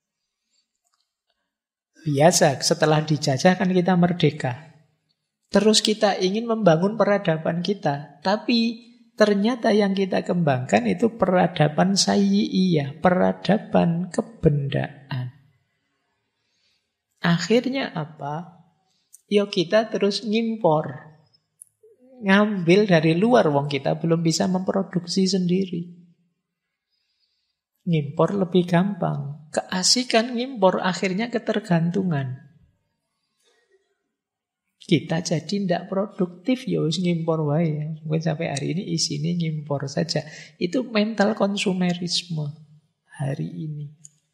Biasa setelah dijajah kan kita merdeka. Terus kita ingin membangun peradaban kita. Tapi ternyata yang kita kembangkan itu peradaban sayyi'iyah, peradaban kebendaan. Akhirnya apa? Ya kita terus ngimpor. Ngambil dari luar, wong kita belum bisa memproduksi sendiri. Ngimpor lebih gampang. Keasikan ngimpor akhirnya ketergantungan. Kita jadi tidak produktif, ya wis ngimpor wae. Mungkin sampai hari ini isinya ngimpor saja. Itu mental konsumerisme hari ini.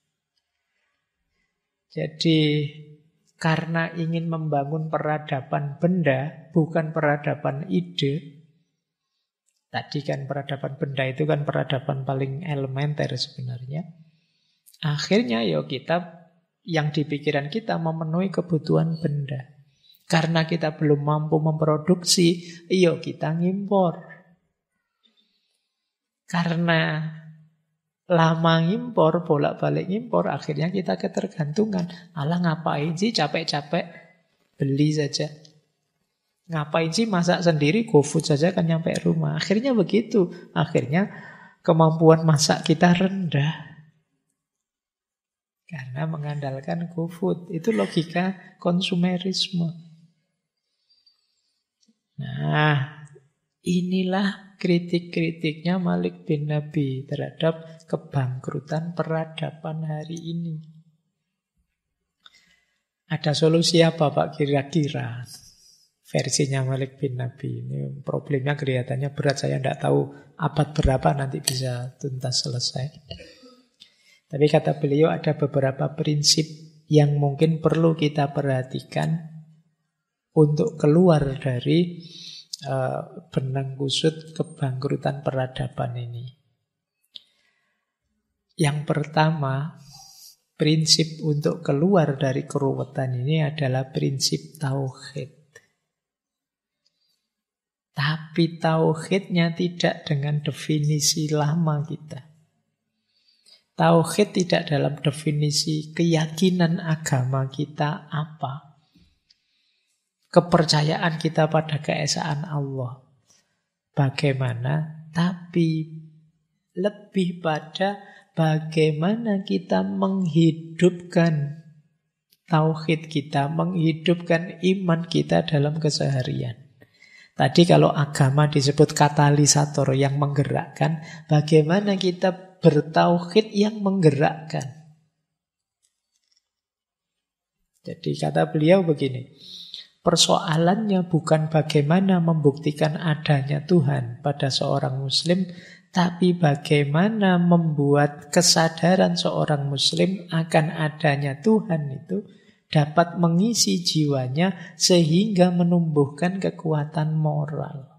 Jadi karena ingin membangun peradaban benda, bukan peradaban ide. Tadi kan peradaban benda itu kan peradaban paling elementer sebenarnya. Akhirnya ya kita, yang di pikiran kita memenuhi kebutuhan benda. Karena kita belum mampu memproduksi, ya kita ngimpor. Karena lama ngimpor, bolak-balik ngimpor, akhirnya kita ketergantungan. Alah ngapain sih capek-capek beli saja. Ngapain sih masak sendiri, GoFood saja kan nyampe rumah. Akhirnya begitu. Akhirnya kemampuan masak kita rendah. Karena mengandalkan GoFood. Itu logika konsumerisme. Nah, inilah kritik-kritiknya Malik bin Nabi terhadap kebangkrutan peradaban hari ini. Ada solusi apa Pak kira-kira? Versinya Malik bin Nabi. Ini problemnya kelihatannya berat. Saya tidak tahu abad berapa nanti bisa tuntas selesai. Tapi kata beliau ada beberapa prinsip yang mungkin perlu kita perhatikan untuk keluar dari benang kusut kebangkrutan peradaban ini. Yang pertama, prinsip untuk keluar dari keruwetan ini adalah prinsip tauhid. Tapi tauhidnya tidak dengan definisi lama kita. Tauhid tidak dalam definisi keyakinan agama kita apa. Kepercayaan kita pada keesaan Allah. Bagaimana? Tapi lebih pada bagaimana kita menghidupkan tauhid kita, menghidupkan iman kita dalam keseharian. Tadi kalau agama disebut katalisator yang menggerakkan, bagaimana kita bertauhid yang menggerakkan. Jadi kata beliau begini, persoalannya bukan bagaimana membuktikan adanya Tuhan pada seorang muslim, tapi bagaimana membuat kesadaran seorang muslim akan adanya Tuhan itu dapat mengisi jiwanya sehingga menumbuhkan kekuatan moral.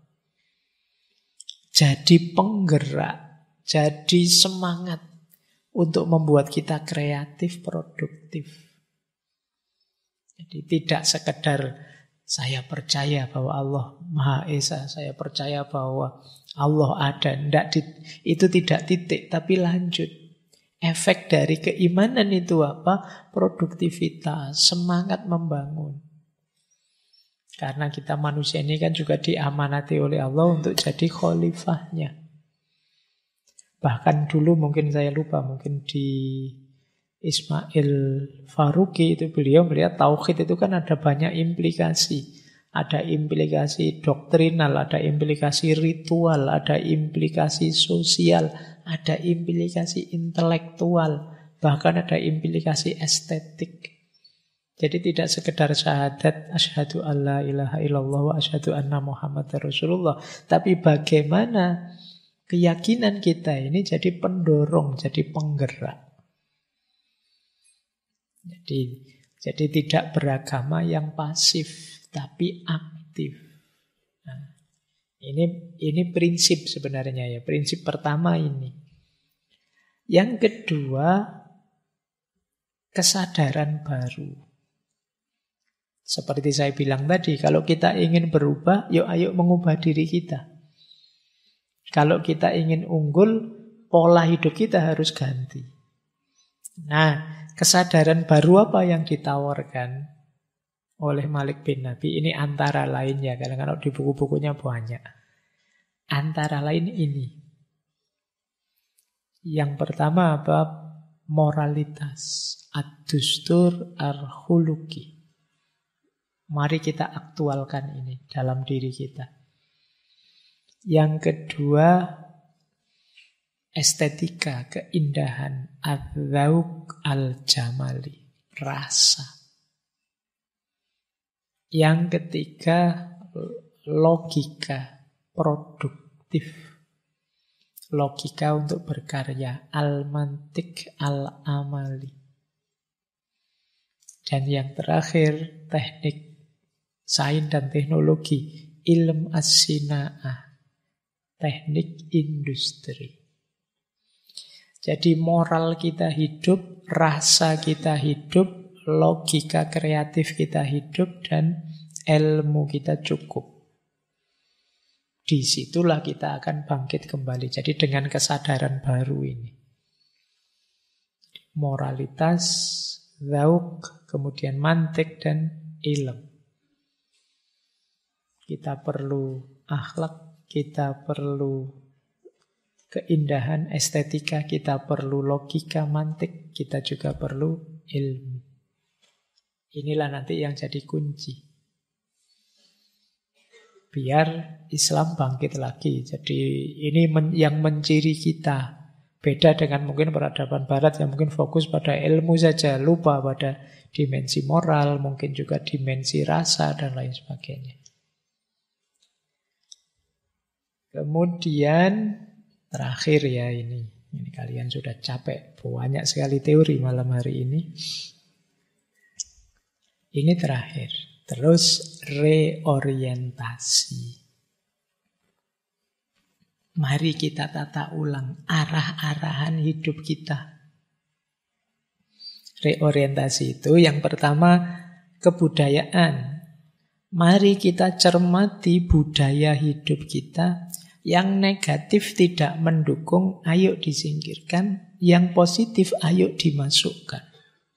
Jadi penggerak, jadi semangat untuk membuat kita kreatif, produktif. Jadi tidak sekedar saya percaya bahwa Allah Maha Esa, saya percaya bahwa Allah ada. Itu tidak titik, tapi lanjut. Efek dari keimanan itu apa? Produktivitas, semangat membangun. Karena kita manusia ini kan juga diamanati oleh Allah untuk jadi khalifahnya. Bahkan dulu mungkin saya lupa, mungkin di Ismail Faruqi itu beliau melihat tauhid itu kan ada banyak implikasi. Ada implikasi doktrinal, ada implikasi ritual, ada implikasi sosial, ada implikasi intelektual, bahkan ada implikasi estetik. Jadi tidak sekedar syahadat asyhadu alla ilaha illallah wa asyhadu anna muhammadar rasulullah, tapi bagaimana keyakinan kita ini jadi pendorong, jadi penggerak. Jadi tidak beragama yang pasif, tapi aktif. Nah, ini prinsip sebenarnya ya. Prinsip pertama ini. Yang kedua, kesadaran baru. Seperti saya bilang tadi, kalau kita ingin berubah, yuk ayo mengubah diri kita. Kalau kita ingin unggul, pola hidup kita harus ganti. Nah, kesadaran baru apa yang ditawarkan oleh Malik bin Nabi? Ini antara lainnya, karena kalau di buku-bukunya banyak. Antara lain ini. Yang pertama apa? Moralitas. Ad-dustur ar-khuluqi. Mari kita aktualkan ini dalam diri kita. Yang kedua, estetika, keindahan, adzauq al-jamali, rasa. Yang ketiga, logika, produktif. Logika untuk berkarya, al-mantik al-amali. Dan yang terakhir, teknik, sains dan teknologi, ilm as-sina'ah, teknik industri. Jadi moral kita hidup, rasa kita hidup, logika kreatif kita hidup, dan ilmu kita cukup. Disitulah kita akan bangkit kembali. Jadi dengan kesadaran baru ini. Moralitas, dzauq, kemudian mantik dan ilm. Kita perlu akhlak, kita perlu keindahan, estetika, kita perlu logika, mantik, kita juga perlu ilmu. Inilah nanti yang jadi kunci. Biar Islam bangkit lagi. Jadi ini yang menciri kita. Beda dengan mungkin peradaban barat yang mungkin fokus pada ilmu saja, lupa pada dimensi moral, mungkin juga dimensi rasa dan lain sebagainya. Kemudian terakhir ya ini kalian sudah capek, banyak sekali teori malam hari ini. Ini terakhir. Terus reorientasi. Mari kita tata ulang arah-arahan hidup kita. Reorientasi itu yang pertama kebudayaan. Mari kita cermati budaya hidup kita. Yang negatif tidak mendukung, ayo disingkirkan. Yang positif, ayo dimasukkan.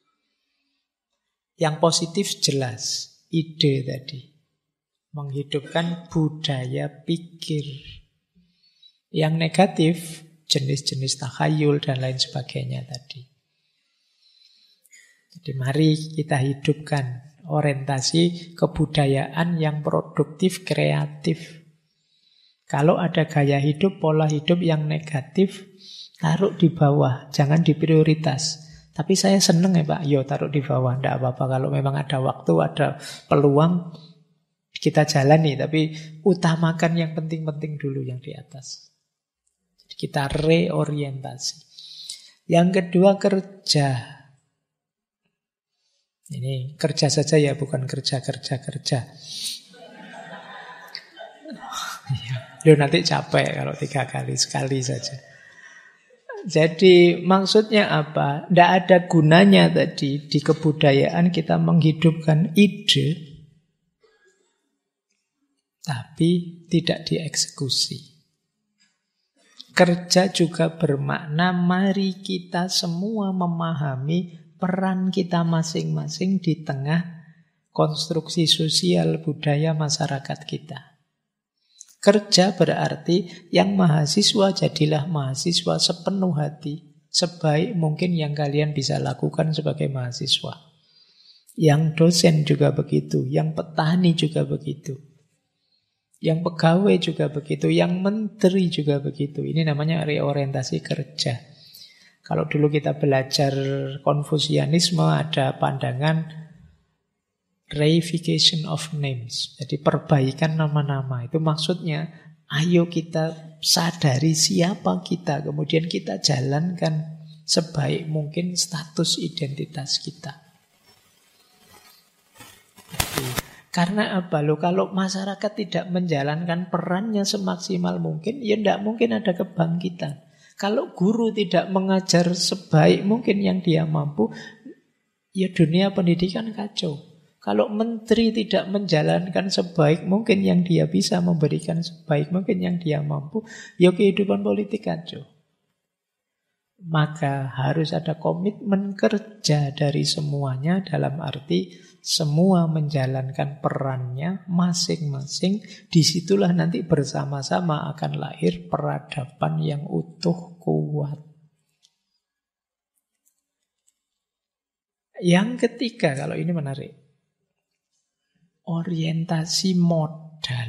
Yang positif jelas, ide tadi. Menghidupkan budaya pikir. Yang negatif, jenis-jenis takhayul dan lain sebagainya tadi. Jadi mari kita hidupkan orientasi kebudayaan yang produktif, kreatif. Kalau ada gaya hidup, pola hidup yang negatif, taruh di bawah, jangan di prioritas. Tapi saya seneng ya Pak, yo taruh di bawah, tidak apa-apa. Kalau memang ada waktu, ada peluang, kita jalani. Tapi utamakan yang penting-penting dulu yang di atas. Kita reorientasi. Yang kedua kerja. Ini kerja saja ya, bukan kerja. Loh nanti capek kalau 3 kali, sekali saja. Jadi maksudnya apa? Tidak ada gunanya tadi di kebudayaan kita menghidupkan ide, tapi tidak dieksekusi. Kerja juga bermakna mari kita semua memahami peran kita masing-masing di tengah konstruksi sosial budaya masyarakat kita. Kerja berarti yang mahasiswa jadilah mahasiswa sepenuh hati, sebaik mungkin yang kalian bisa lakukan sebagai mahasiswa. Yang dosen juga begitu, yang petani juga begitu, yang pegawai juga begitu, yang menteri juga begitu. Ini namanya reorientasi kerja. Kalau dulu kita belajar Konfusianisme, ada pandangan reification of names. Jadi perbaikan nama-nama. Itu maksudnya ayo kita sadari siapa kita, kemudian kita jalankan sebaik mungkin status identitas kita. Jadi, karena apa? Loh, kalau masyarakat tidak menjalankan perannya semaksimal mungkin, ya tidak mungkin ada kebangkitan. Kalau guru tidak mengajar sebaik mungkin yang dia mampu, ya dunia pendidikan kacau. Kalau menteri tidak menjalankan sebaik mungkin yang dia bisa, memberikan sebaik mungkin yang dia mampu, ya kehidupan politik kacau. Maka harus ada komitmen kerja dari semuanya, dalam arti semua menjalankan perannya masing-masing. Disitulah nanti bersama-sama akan lahir peradaban yang utuh, kuat. Yang ketiga, kalau ini menarik, orientasi modal.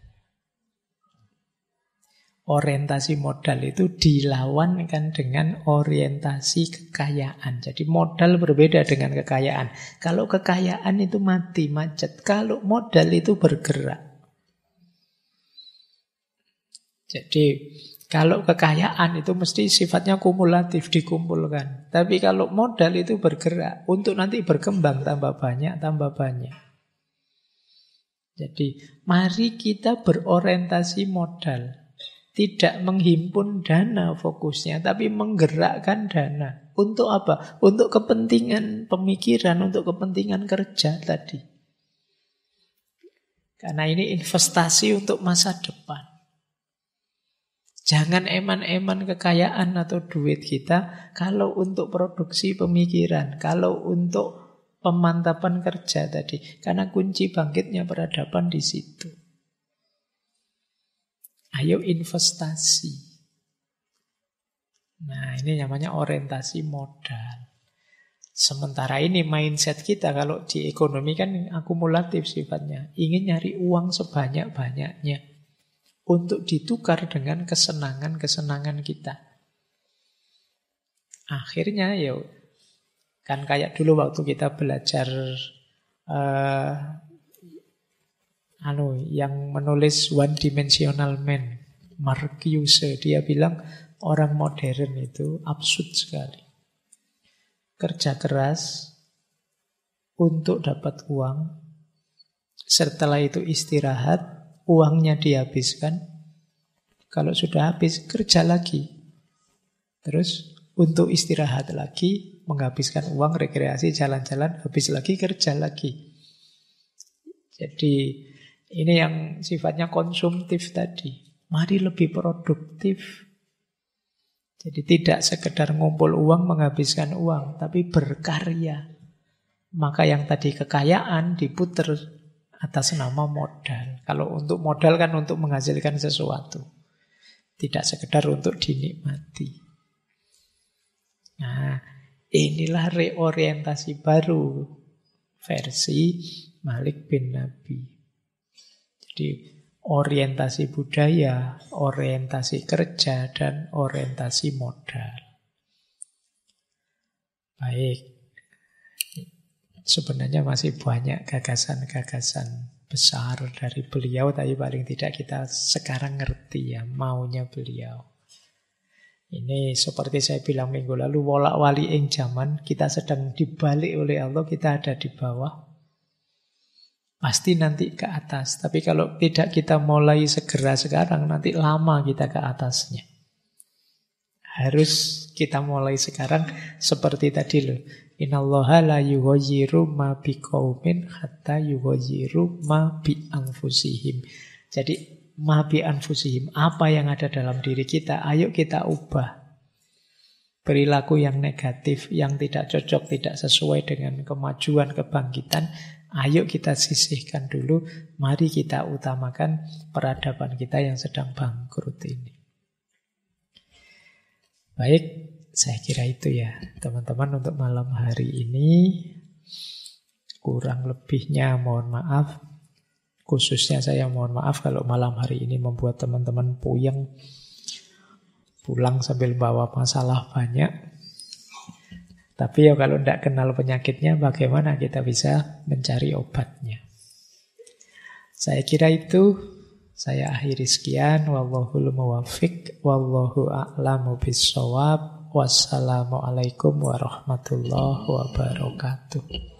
Orientasi modal itu dilawankan dengan orientasi kekayaan. Jadi modal berbeda dengan kekayaan. Kalau kekayaan itu mati, macet. Kalau modal itu bergerak. Jadi kalau kekayaan itu mesti sifatnya kumulatif, dikumpulkan. Tapi kalau modal itu bergerak, untuk nanti berkembang tambah banyak, tambah banyak. Jadi mari kita berorientasi modal. Tidak menghimpun dana fokusnya, tapi menggerakkan dana. Untuk apa? Untuk kepentingan pemikiran, untuk kepentingan kerja tadi. Karena ini investasi untuk masa depan. Jangan eman-eman kekayaan atau duit kita kalau untuk produksi pemikiran, kalau untuk pemantapan kerja tadi. Karena kunci bangkitnya peradaban di situ. Ayo investasi. Nah, ini namanya orientasi modal. Sementara ini mindset kita kalau di ekonomi kan akumulatif sifatnya. Ingin nyari uang sebanyak-banyaknya untuk ditukar dengan kesenangan-kesenangan kita. Akhirnya ya kan kayak dulu waktu kita belajar yang menulis One Dimensional Man, Marcuse, dia bilang orang modern itu absurd sekali. Kerja keras untuk dapat uang, setelah itu istirahat, uangnya dihabiskan. Kalau sudah habis, kerja lagi. Terus untuk istirahat lagi, menghabiskan uang, rekreasi, jalan-jalan, habis lagi, kerja lagi. Jadi ini yang sifatnya konsumtif tadi. Mari lebih produktif. Jadi tidak sekedar ngumpul uang, menghabiskan uang, tapi berkarya. Maka yang tadi kekayaan diputer atas nama modal. Kalau untuk modal kan untuk menghasilkan sesuatu. Tidak sekedar untuk dinikmati. Nah, inilah reorientasi baru versi Malik bin Nabi. Jadi orientasi budaya, orientasi kerja, dan orientasi modal. Baik. Sebenarnya masih banyak gagasan-gagasan besar dari beliau, tapi paling tidak kita sekarang ngerti ya maunya beliau. Ini seperti saya bilang minggu lalu, wolak-wali ing zaman, kita sedang dibalik oleh Allah, kita ada di bawah. Pasti nanti ke atas. Tapi kalau tidak kita mulai segera sekarang, nanti lama kita ke atasnya. Harus kita mulai sekarang seperti tadi loh. Innallaha la yughayyiru ma biqaumin hatta yughayyiru ma bi anfusihim. Jadi ma bi anfusihim, apa yang ada dalam diri kita, ayo kita ubah. Perilaku yang negatif, yang tidak cocok, tidak sesuai dengan kemajuan, kebangkitan, ayo kita sisihkan dulu, mari kita utamakan peradaban kita yang sedang bangkrut ini. Baik, saya kira itu ya teman-teman untuk malam hari ini. Kurang lebihnya mohon maaf. Khususnya saya mohon maaf kalau malam hari ini membuat teman-teman puyeng, pulang sambil bawa masalah banyak. Tapi ya kalau tidak kenal penyakitnya, bagaimana kita bisa mencari obatnya? Saya kira itu, saya akhiri sekian. Wallahul muwaffiq, wallahu a'lamu bissawab. Wassalamualaikum warahmatullahi wabarakatuh.